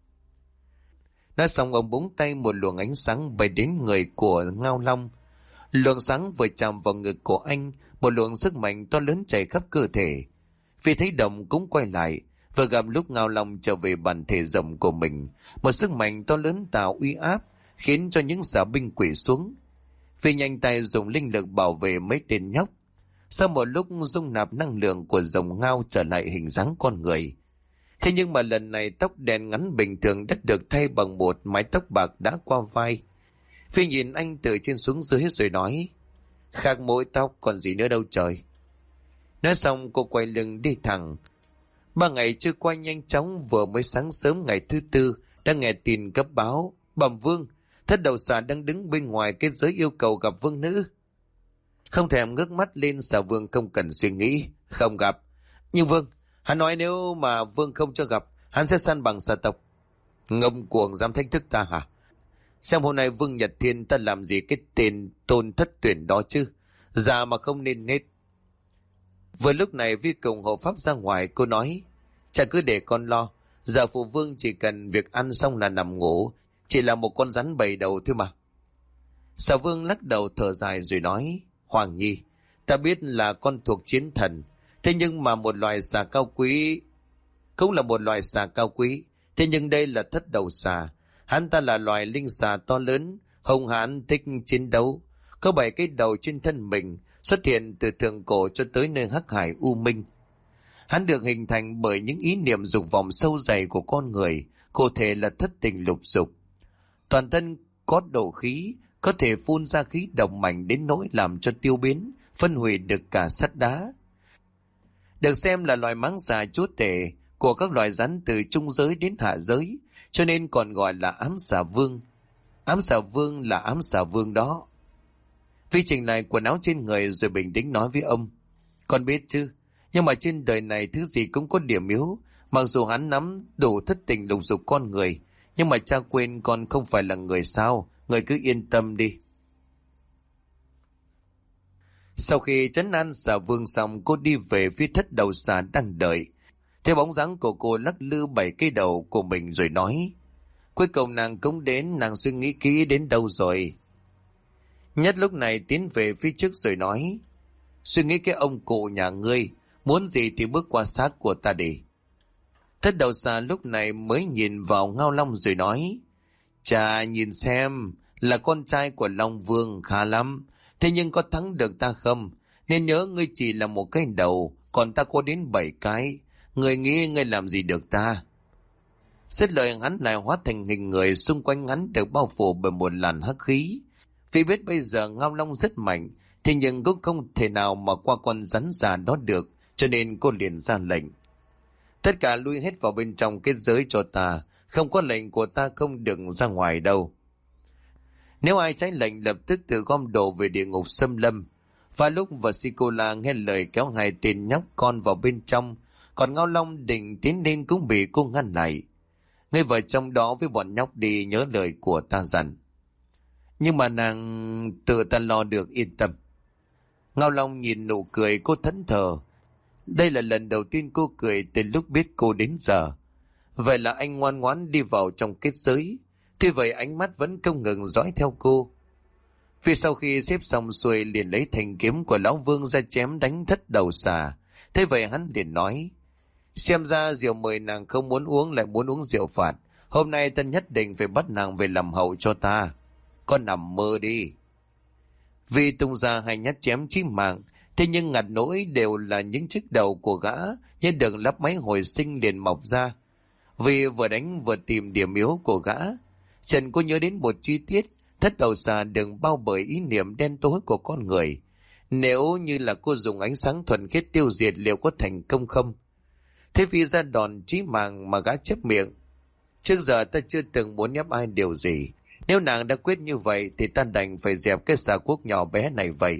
[SPEAKER 1] Nói xong ông búng tay, một luồng ánh sáng bay đến người của Ngao Long. Luồng sáng vừa chạm vào ngực của anh, một luồng sức mạnh to lớn chảy khắp cơ thể. Vì thấy động cũng quay lại, vừa gặp lúc Ngao Long trở về bản thể rộng của mình, một sức mạnh to lớn tạo uy áp, khiến cho những xà binh quỳ xuống. Vì nhanh tay dùng linh lực bảo vệ mấy tên nhóc. Sau một lúc dung nạp năng lượng của rồng ngao trở lại hình dáng con người. Thế nhưng mà lần này tóc đen ngắn bình thường đã được thay bằng một mái tóc bạc đã qua vai. Phi nhìn anh từ trên xuống dưới rồi nói. Khác mỗi tóc còn gì nữa đâu trời. Nói xong cô quay lưng đi thẳng. 3 ngày trôi qua nhanh chóng, vừa mới sáng sớm ngày thứ tư đã nghe tin cấp báo. Bẩm Vương, thất đầu xà đang đứng bên ngoài kết giới yêu cầu gặp vương nữ. Không thèm ngước mắt lên, Xà Vương không cần suy nghĩ. Không gặp. Nhưng Vương, hắn nói nếu mà Vương không cho gặp, hắn sẽ săn bằng xà tộc. Ngông cuồng dám thách thức ta hả? Xem hôm nay Vương Nhật Thiên ta làm gì cái tên tôn thất tuyển đó chứ? Già mà không nên nết. Vừa lúc này Vi cùng hộ pháp ra ngoài, cô nói. Chả cứ để con lo. Giờ phụ vương chỉ cần việc ăn xong là nằm ngủ. Chỉ là một con rắn 7 đầu thôi mà. Xà Vương lắc đầu thở dài rồi nói. Hoàng Nhi, ta biết là con thuộc chiến thần. Thế nhưng mà một loài xà cao quý cũng là một loài xà cao quý. Thế nhưng đây là thất đầu xà. Hắn ta là loài linh xà to lớn, hung hãn, thích chiến đấu. Có 7 cái đầu trên thân mình, xuất hiện từ thượng cổ cho tới nơi hắc hải u minh. Hắn được hình thành bởi những ý niệm dục vọng sâu dày của con người, cụ thể là thất tình lục dục. Toàn thân có độ khí, có thể phun ra khí độc mạnh đến nỗi làm cho tiêu biến, phân hủy được cả sắt đá. Được xem là loài mãng xà chúa tể của các loài rắn từ trung giới đến hạ giới, cho nên còn gọi là ám xà vương. Ám xà vương là ám xà vương đó. Vi chỉnh lại quần áo trên người rồi bình tĩnh nói với ông. Con biết chứ, nhưng mà trên đời này thứ gì cũng có điểm yếu. Mặc dù hắn nắm đủ thất tình lục dục con người, nhưng mà cha quên con không phải là người sao. Người cứ yên tâm đi. Sau khi trấn an xà vương xong, cô đi về phía thất đầu xà đang đợi. Theo bóng dáng của cô lắc lư 7 cái đầu của mình rồi nói. Cuối cùng nàng cũng đến, nàng suy nghĩ kỹ đến đâu rồi? Nhất lúc này tiến về phía trước rồi nói. Suy nghĩ cái ông cụ nhà ngươi, muốn gì thì bước qua xác của ta đi. Thất đầu xà lúc này mới nhìn vào Ngao Long rồi nói. Chà, nhìn xem, là con trai của Long Vương khá lắm. Thế nhưng có thắng được ta không? Nên nhớ ngươi chỉ là một cái đầu, còn ta có đến 7 cái. Ngươi nghĩ ngươi làm gì được ta? Xét lời hắn lại hóa thành hình người, xung quanh hắn được bao phủ bởi một làn hắc khí. Vì biết bây giờ Ngao Long rất mạnh, thế nhưng cũng không thể nào mà qua con rắn già đó được, cho nên cô liền ra lệnh. Tất cả lui hết vào bên trong kết giới cho ta, không có lệnh của ta không được ra ngoài đâu. Nếu ai trái lệnh lập tức tự gom đồ về địa ngục xâm lâm. Và lúc Vasicola nghe lời kéo 2 tên nhóc con vào bên trong, còn Ngao Long định tiến lên cũng bị cô ngăn lại. Ngươi vào trong đó với bọn nhóc đi, nhớ lời của ta dặn. Nhưng mà nàng tự ta lo được, yên tâm. Ngao Long nhìn nụ cười cô thẫn thờ. Đây là lần đầu tiên cô cười từ lúc biết cô đến giờ. Vậy là anh ngoan ngoãn đi vào trong kết giới. Tuy vậy ánh mắt vẫn không ngừng dõi theo cô. Vì sau khi xếp xong xuôi liền lấy thanh kiếm của lão Vương ra chém đánh thất đầu xà. Thế vậy hắn liền nói. Xem ra rượu mời nàng không muốn uống lại muốn uống rượu phạt. Hôm nay ta nhất định phải bắt nàng về làm hậu cho ta. Con nằm mơ đi. Vì tung ra 2 nhát chém chí mạng. Thế nhưng ngặt nỗi đều là những chiếc đầu của gã, nhưng được lắp máy hồi sinh liền mọc ra. Vì vừa đánh vừa tìm điểm yếu của gã. Trần cô nhớ đến một chi tiết, thất đầu xà đừng bao bởi ý niệm đen tối của con người. Nếu như là cô dùng ánh sáng thuần khiết tiêu diệt liệu có thành công không? Thế vì ra đòn chí mạng mà gã chép miệng. Trước giờ ta chưa từng muốn ép ai điều gì. Nếu nàng đã quyết như vậy thì ta đành phải dẹp cái xà cuốc nhỏ bé này vậy.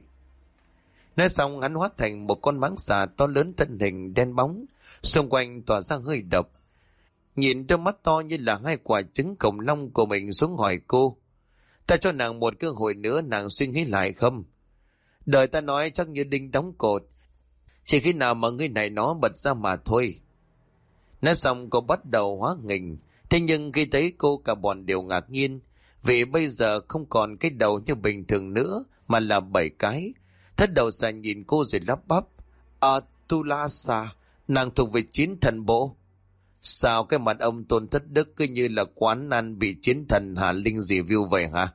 [SPEAKER 1] Nói xong hắn hóa thành một con mãng xà to lớn thân hình đen bóng, xung quanh tỏa ra hơi độc. Nhìn đôi mắt to như là hai quả trứng khổng long của mình xuống hỏi cô. Ta cho nàng một cơ hội nữa, nàng suy nghĩ lại không? Đời ta nói chắc như đinh đóng cột, chỉ khi nào mà người này nó bật ra mà thôi. Nói xong cô bắt đầu hóa nghình. Thế nhưng khi thấy cô cả bọn đều ngạc nhiên, vì bây giờ không còn cái đầu như bình thường nữa, mà là 7 cái. Thất đầu xà nhìn cô rồi lắp bắp. Tulasa, nàng thuộc về chiến thần bộ. Sao cái mặt ông Tôn Thất Đức cứ như là quán ăn bị chiến thần Hà Linh review vậy hả?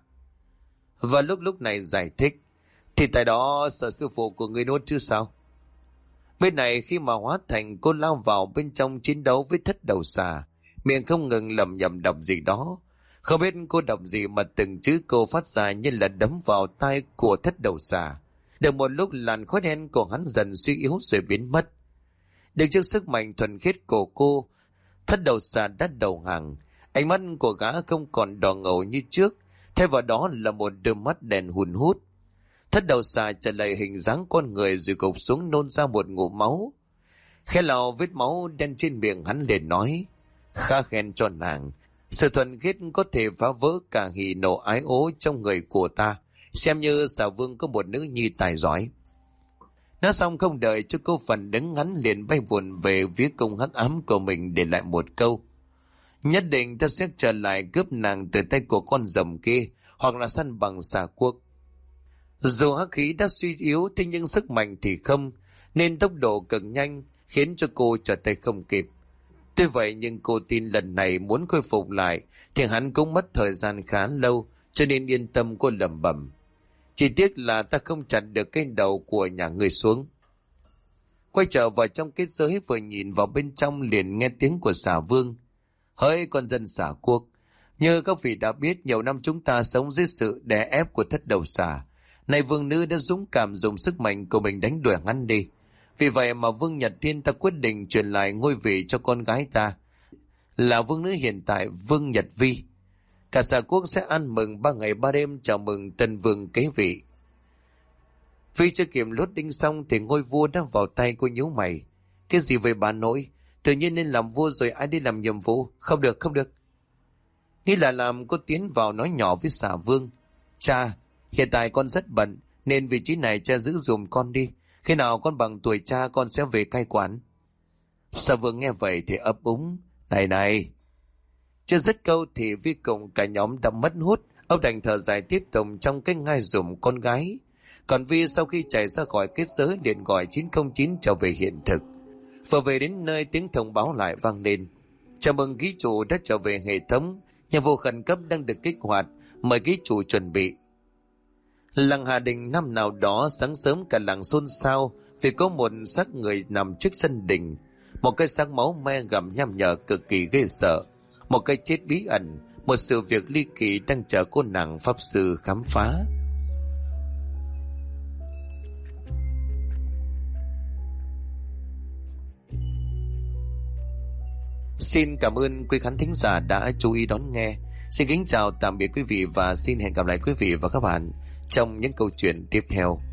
[SPEAKER 1] Và lúc này giải thích. Thì tại đó sợ sư phụ của người nốt chứ sao? Bên này khi mà hóa thành, cô lao vào bên trong chiến đấu với thất đầu xà, miệng không ngừng lẩm nhẩm đọc gì đó. Không biết cô đọc gì mà từng chữ cô phát ra như là đấm vào tai của thất đầu xà. Được một lúc làn khói đen của hắn dần suy yếu rồi biến mất. Được trước sức mạnh thuần khiết của cô, thất đầu xà đã đầu hàng. Ánh mắt của gã không còn đỏ ngầu như trước, thay vào đó là một đôi mắt đèn hun hút. Thất đầu xà trở lại hình dáng con người rồi gục xuống nôn ra một ngụm máu. Khe lau vết máu đen trên miệng, hắn liền nói. Khá khen cho nàng. Sự thuần khiết có thể phá vỡ cả hỉ nộ ái ố trong người của ta. Xem như xà vương có một nữ nhi tài giỏi. Nói xong không đợi cho cô phần đứng, hắn liền bay vụn về phía cung hắc ám của mình để lại một câu. Nhất định ta sẽ trở lại cướp nàng từ tay của con rồng kia, hoặc là săn bằng xà cuốc. Dù hắc khí đã suy yếu, thế nhưng sức mạnh thì không, nên tốc độ cực nhanh khiến cho cô trở tay không kịp. Tuy vậy nhưng cô tin lần này muốn khôi phục lại thì hắn cũng mất thời gian khá lâu, cho nên yên tâm cô lẩm bẩm. Chỉ tiếc là ta không chặt được cái đầu của nhà người xuống. Quay trở vào trong kết giới, vừa nhìn vào bên trong liền nghe tiếng của xà vương. Hỡi con dân xà cuốc, như các vị đã biết, nhiều năm chúng ta sống dưới sự đè ép của thất đầu xà. Này vương nữ đã dũng cảm dùng sức mạnh của mình đánh đuổi hắn đi. Vì vậy mà Vương Nhật Thiên ta quyết định truyền lại ngôi vị cho con gái ta, là vương nữ hiện tại Vương Nhật Vi. Cả xà quốc sẽ ăn mừng 3 ngày 3 đêm chào mừng tân vương kế vị. Vi chưa kịp lốt đinh xong thì ngôi vua đã vào tay cô, nhíu mày. Cái gì vậy bà nội? Tự nhiên nên làm vua rồi ai đi làm nhiệm vụ? Không được, không được. Nghĩ là làm, cô tiến vào nói nhỏ với xà vương. Cha, hiện tại con rất bận, nên vị trí này cha giữ dùm con đi. Khi nào con bằng tuổi cha con sẽ về cai quản. Xà vương nghe vậy thì ấp úng. Này. Chưa dứt câu thì Vi cùng cả nhóm đã mất hút. Ông đành thở dài tiếp tục trong cái ngai dùm con gái. Còn Vi sau khi chạy ra khỏi kết giới điện gọi 909 trở về hiện thực. Vừa về đến nơi, tiếng thông báo lại vang lên. Chào mừng ký chủ đã trở về hệ thống. Nhiệm vụ khẩn cấp đang được kích hoạt. Mời ký chủ chuẩn bị. Làng Hà Đình năm nào đó, sáng sớm cả làng xôn xao vì có một xác người nằm trước sân đình. Một cái xác máu me gặm nham nhở cực kỳ ghê sợ. Một cái chết bí ẩn, một sự việc ly kỳ đang chờ cô nàng pháp sư khám phá. Xin cảm ơn quý khán thính giả đã chú ý đón nghe. Xin kính chào tạm biệt quý vị và xin hẹn gặp lại quý vị và các bạn trong những câu chuyện tiếp theo.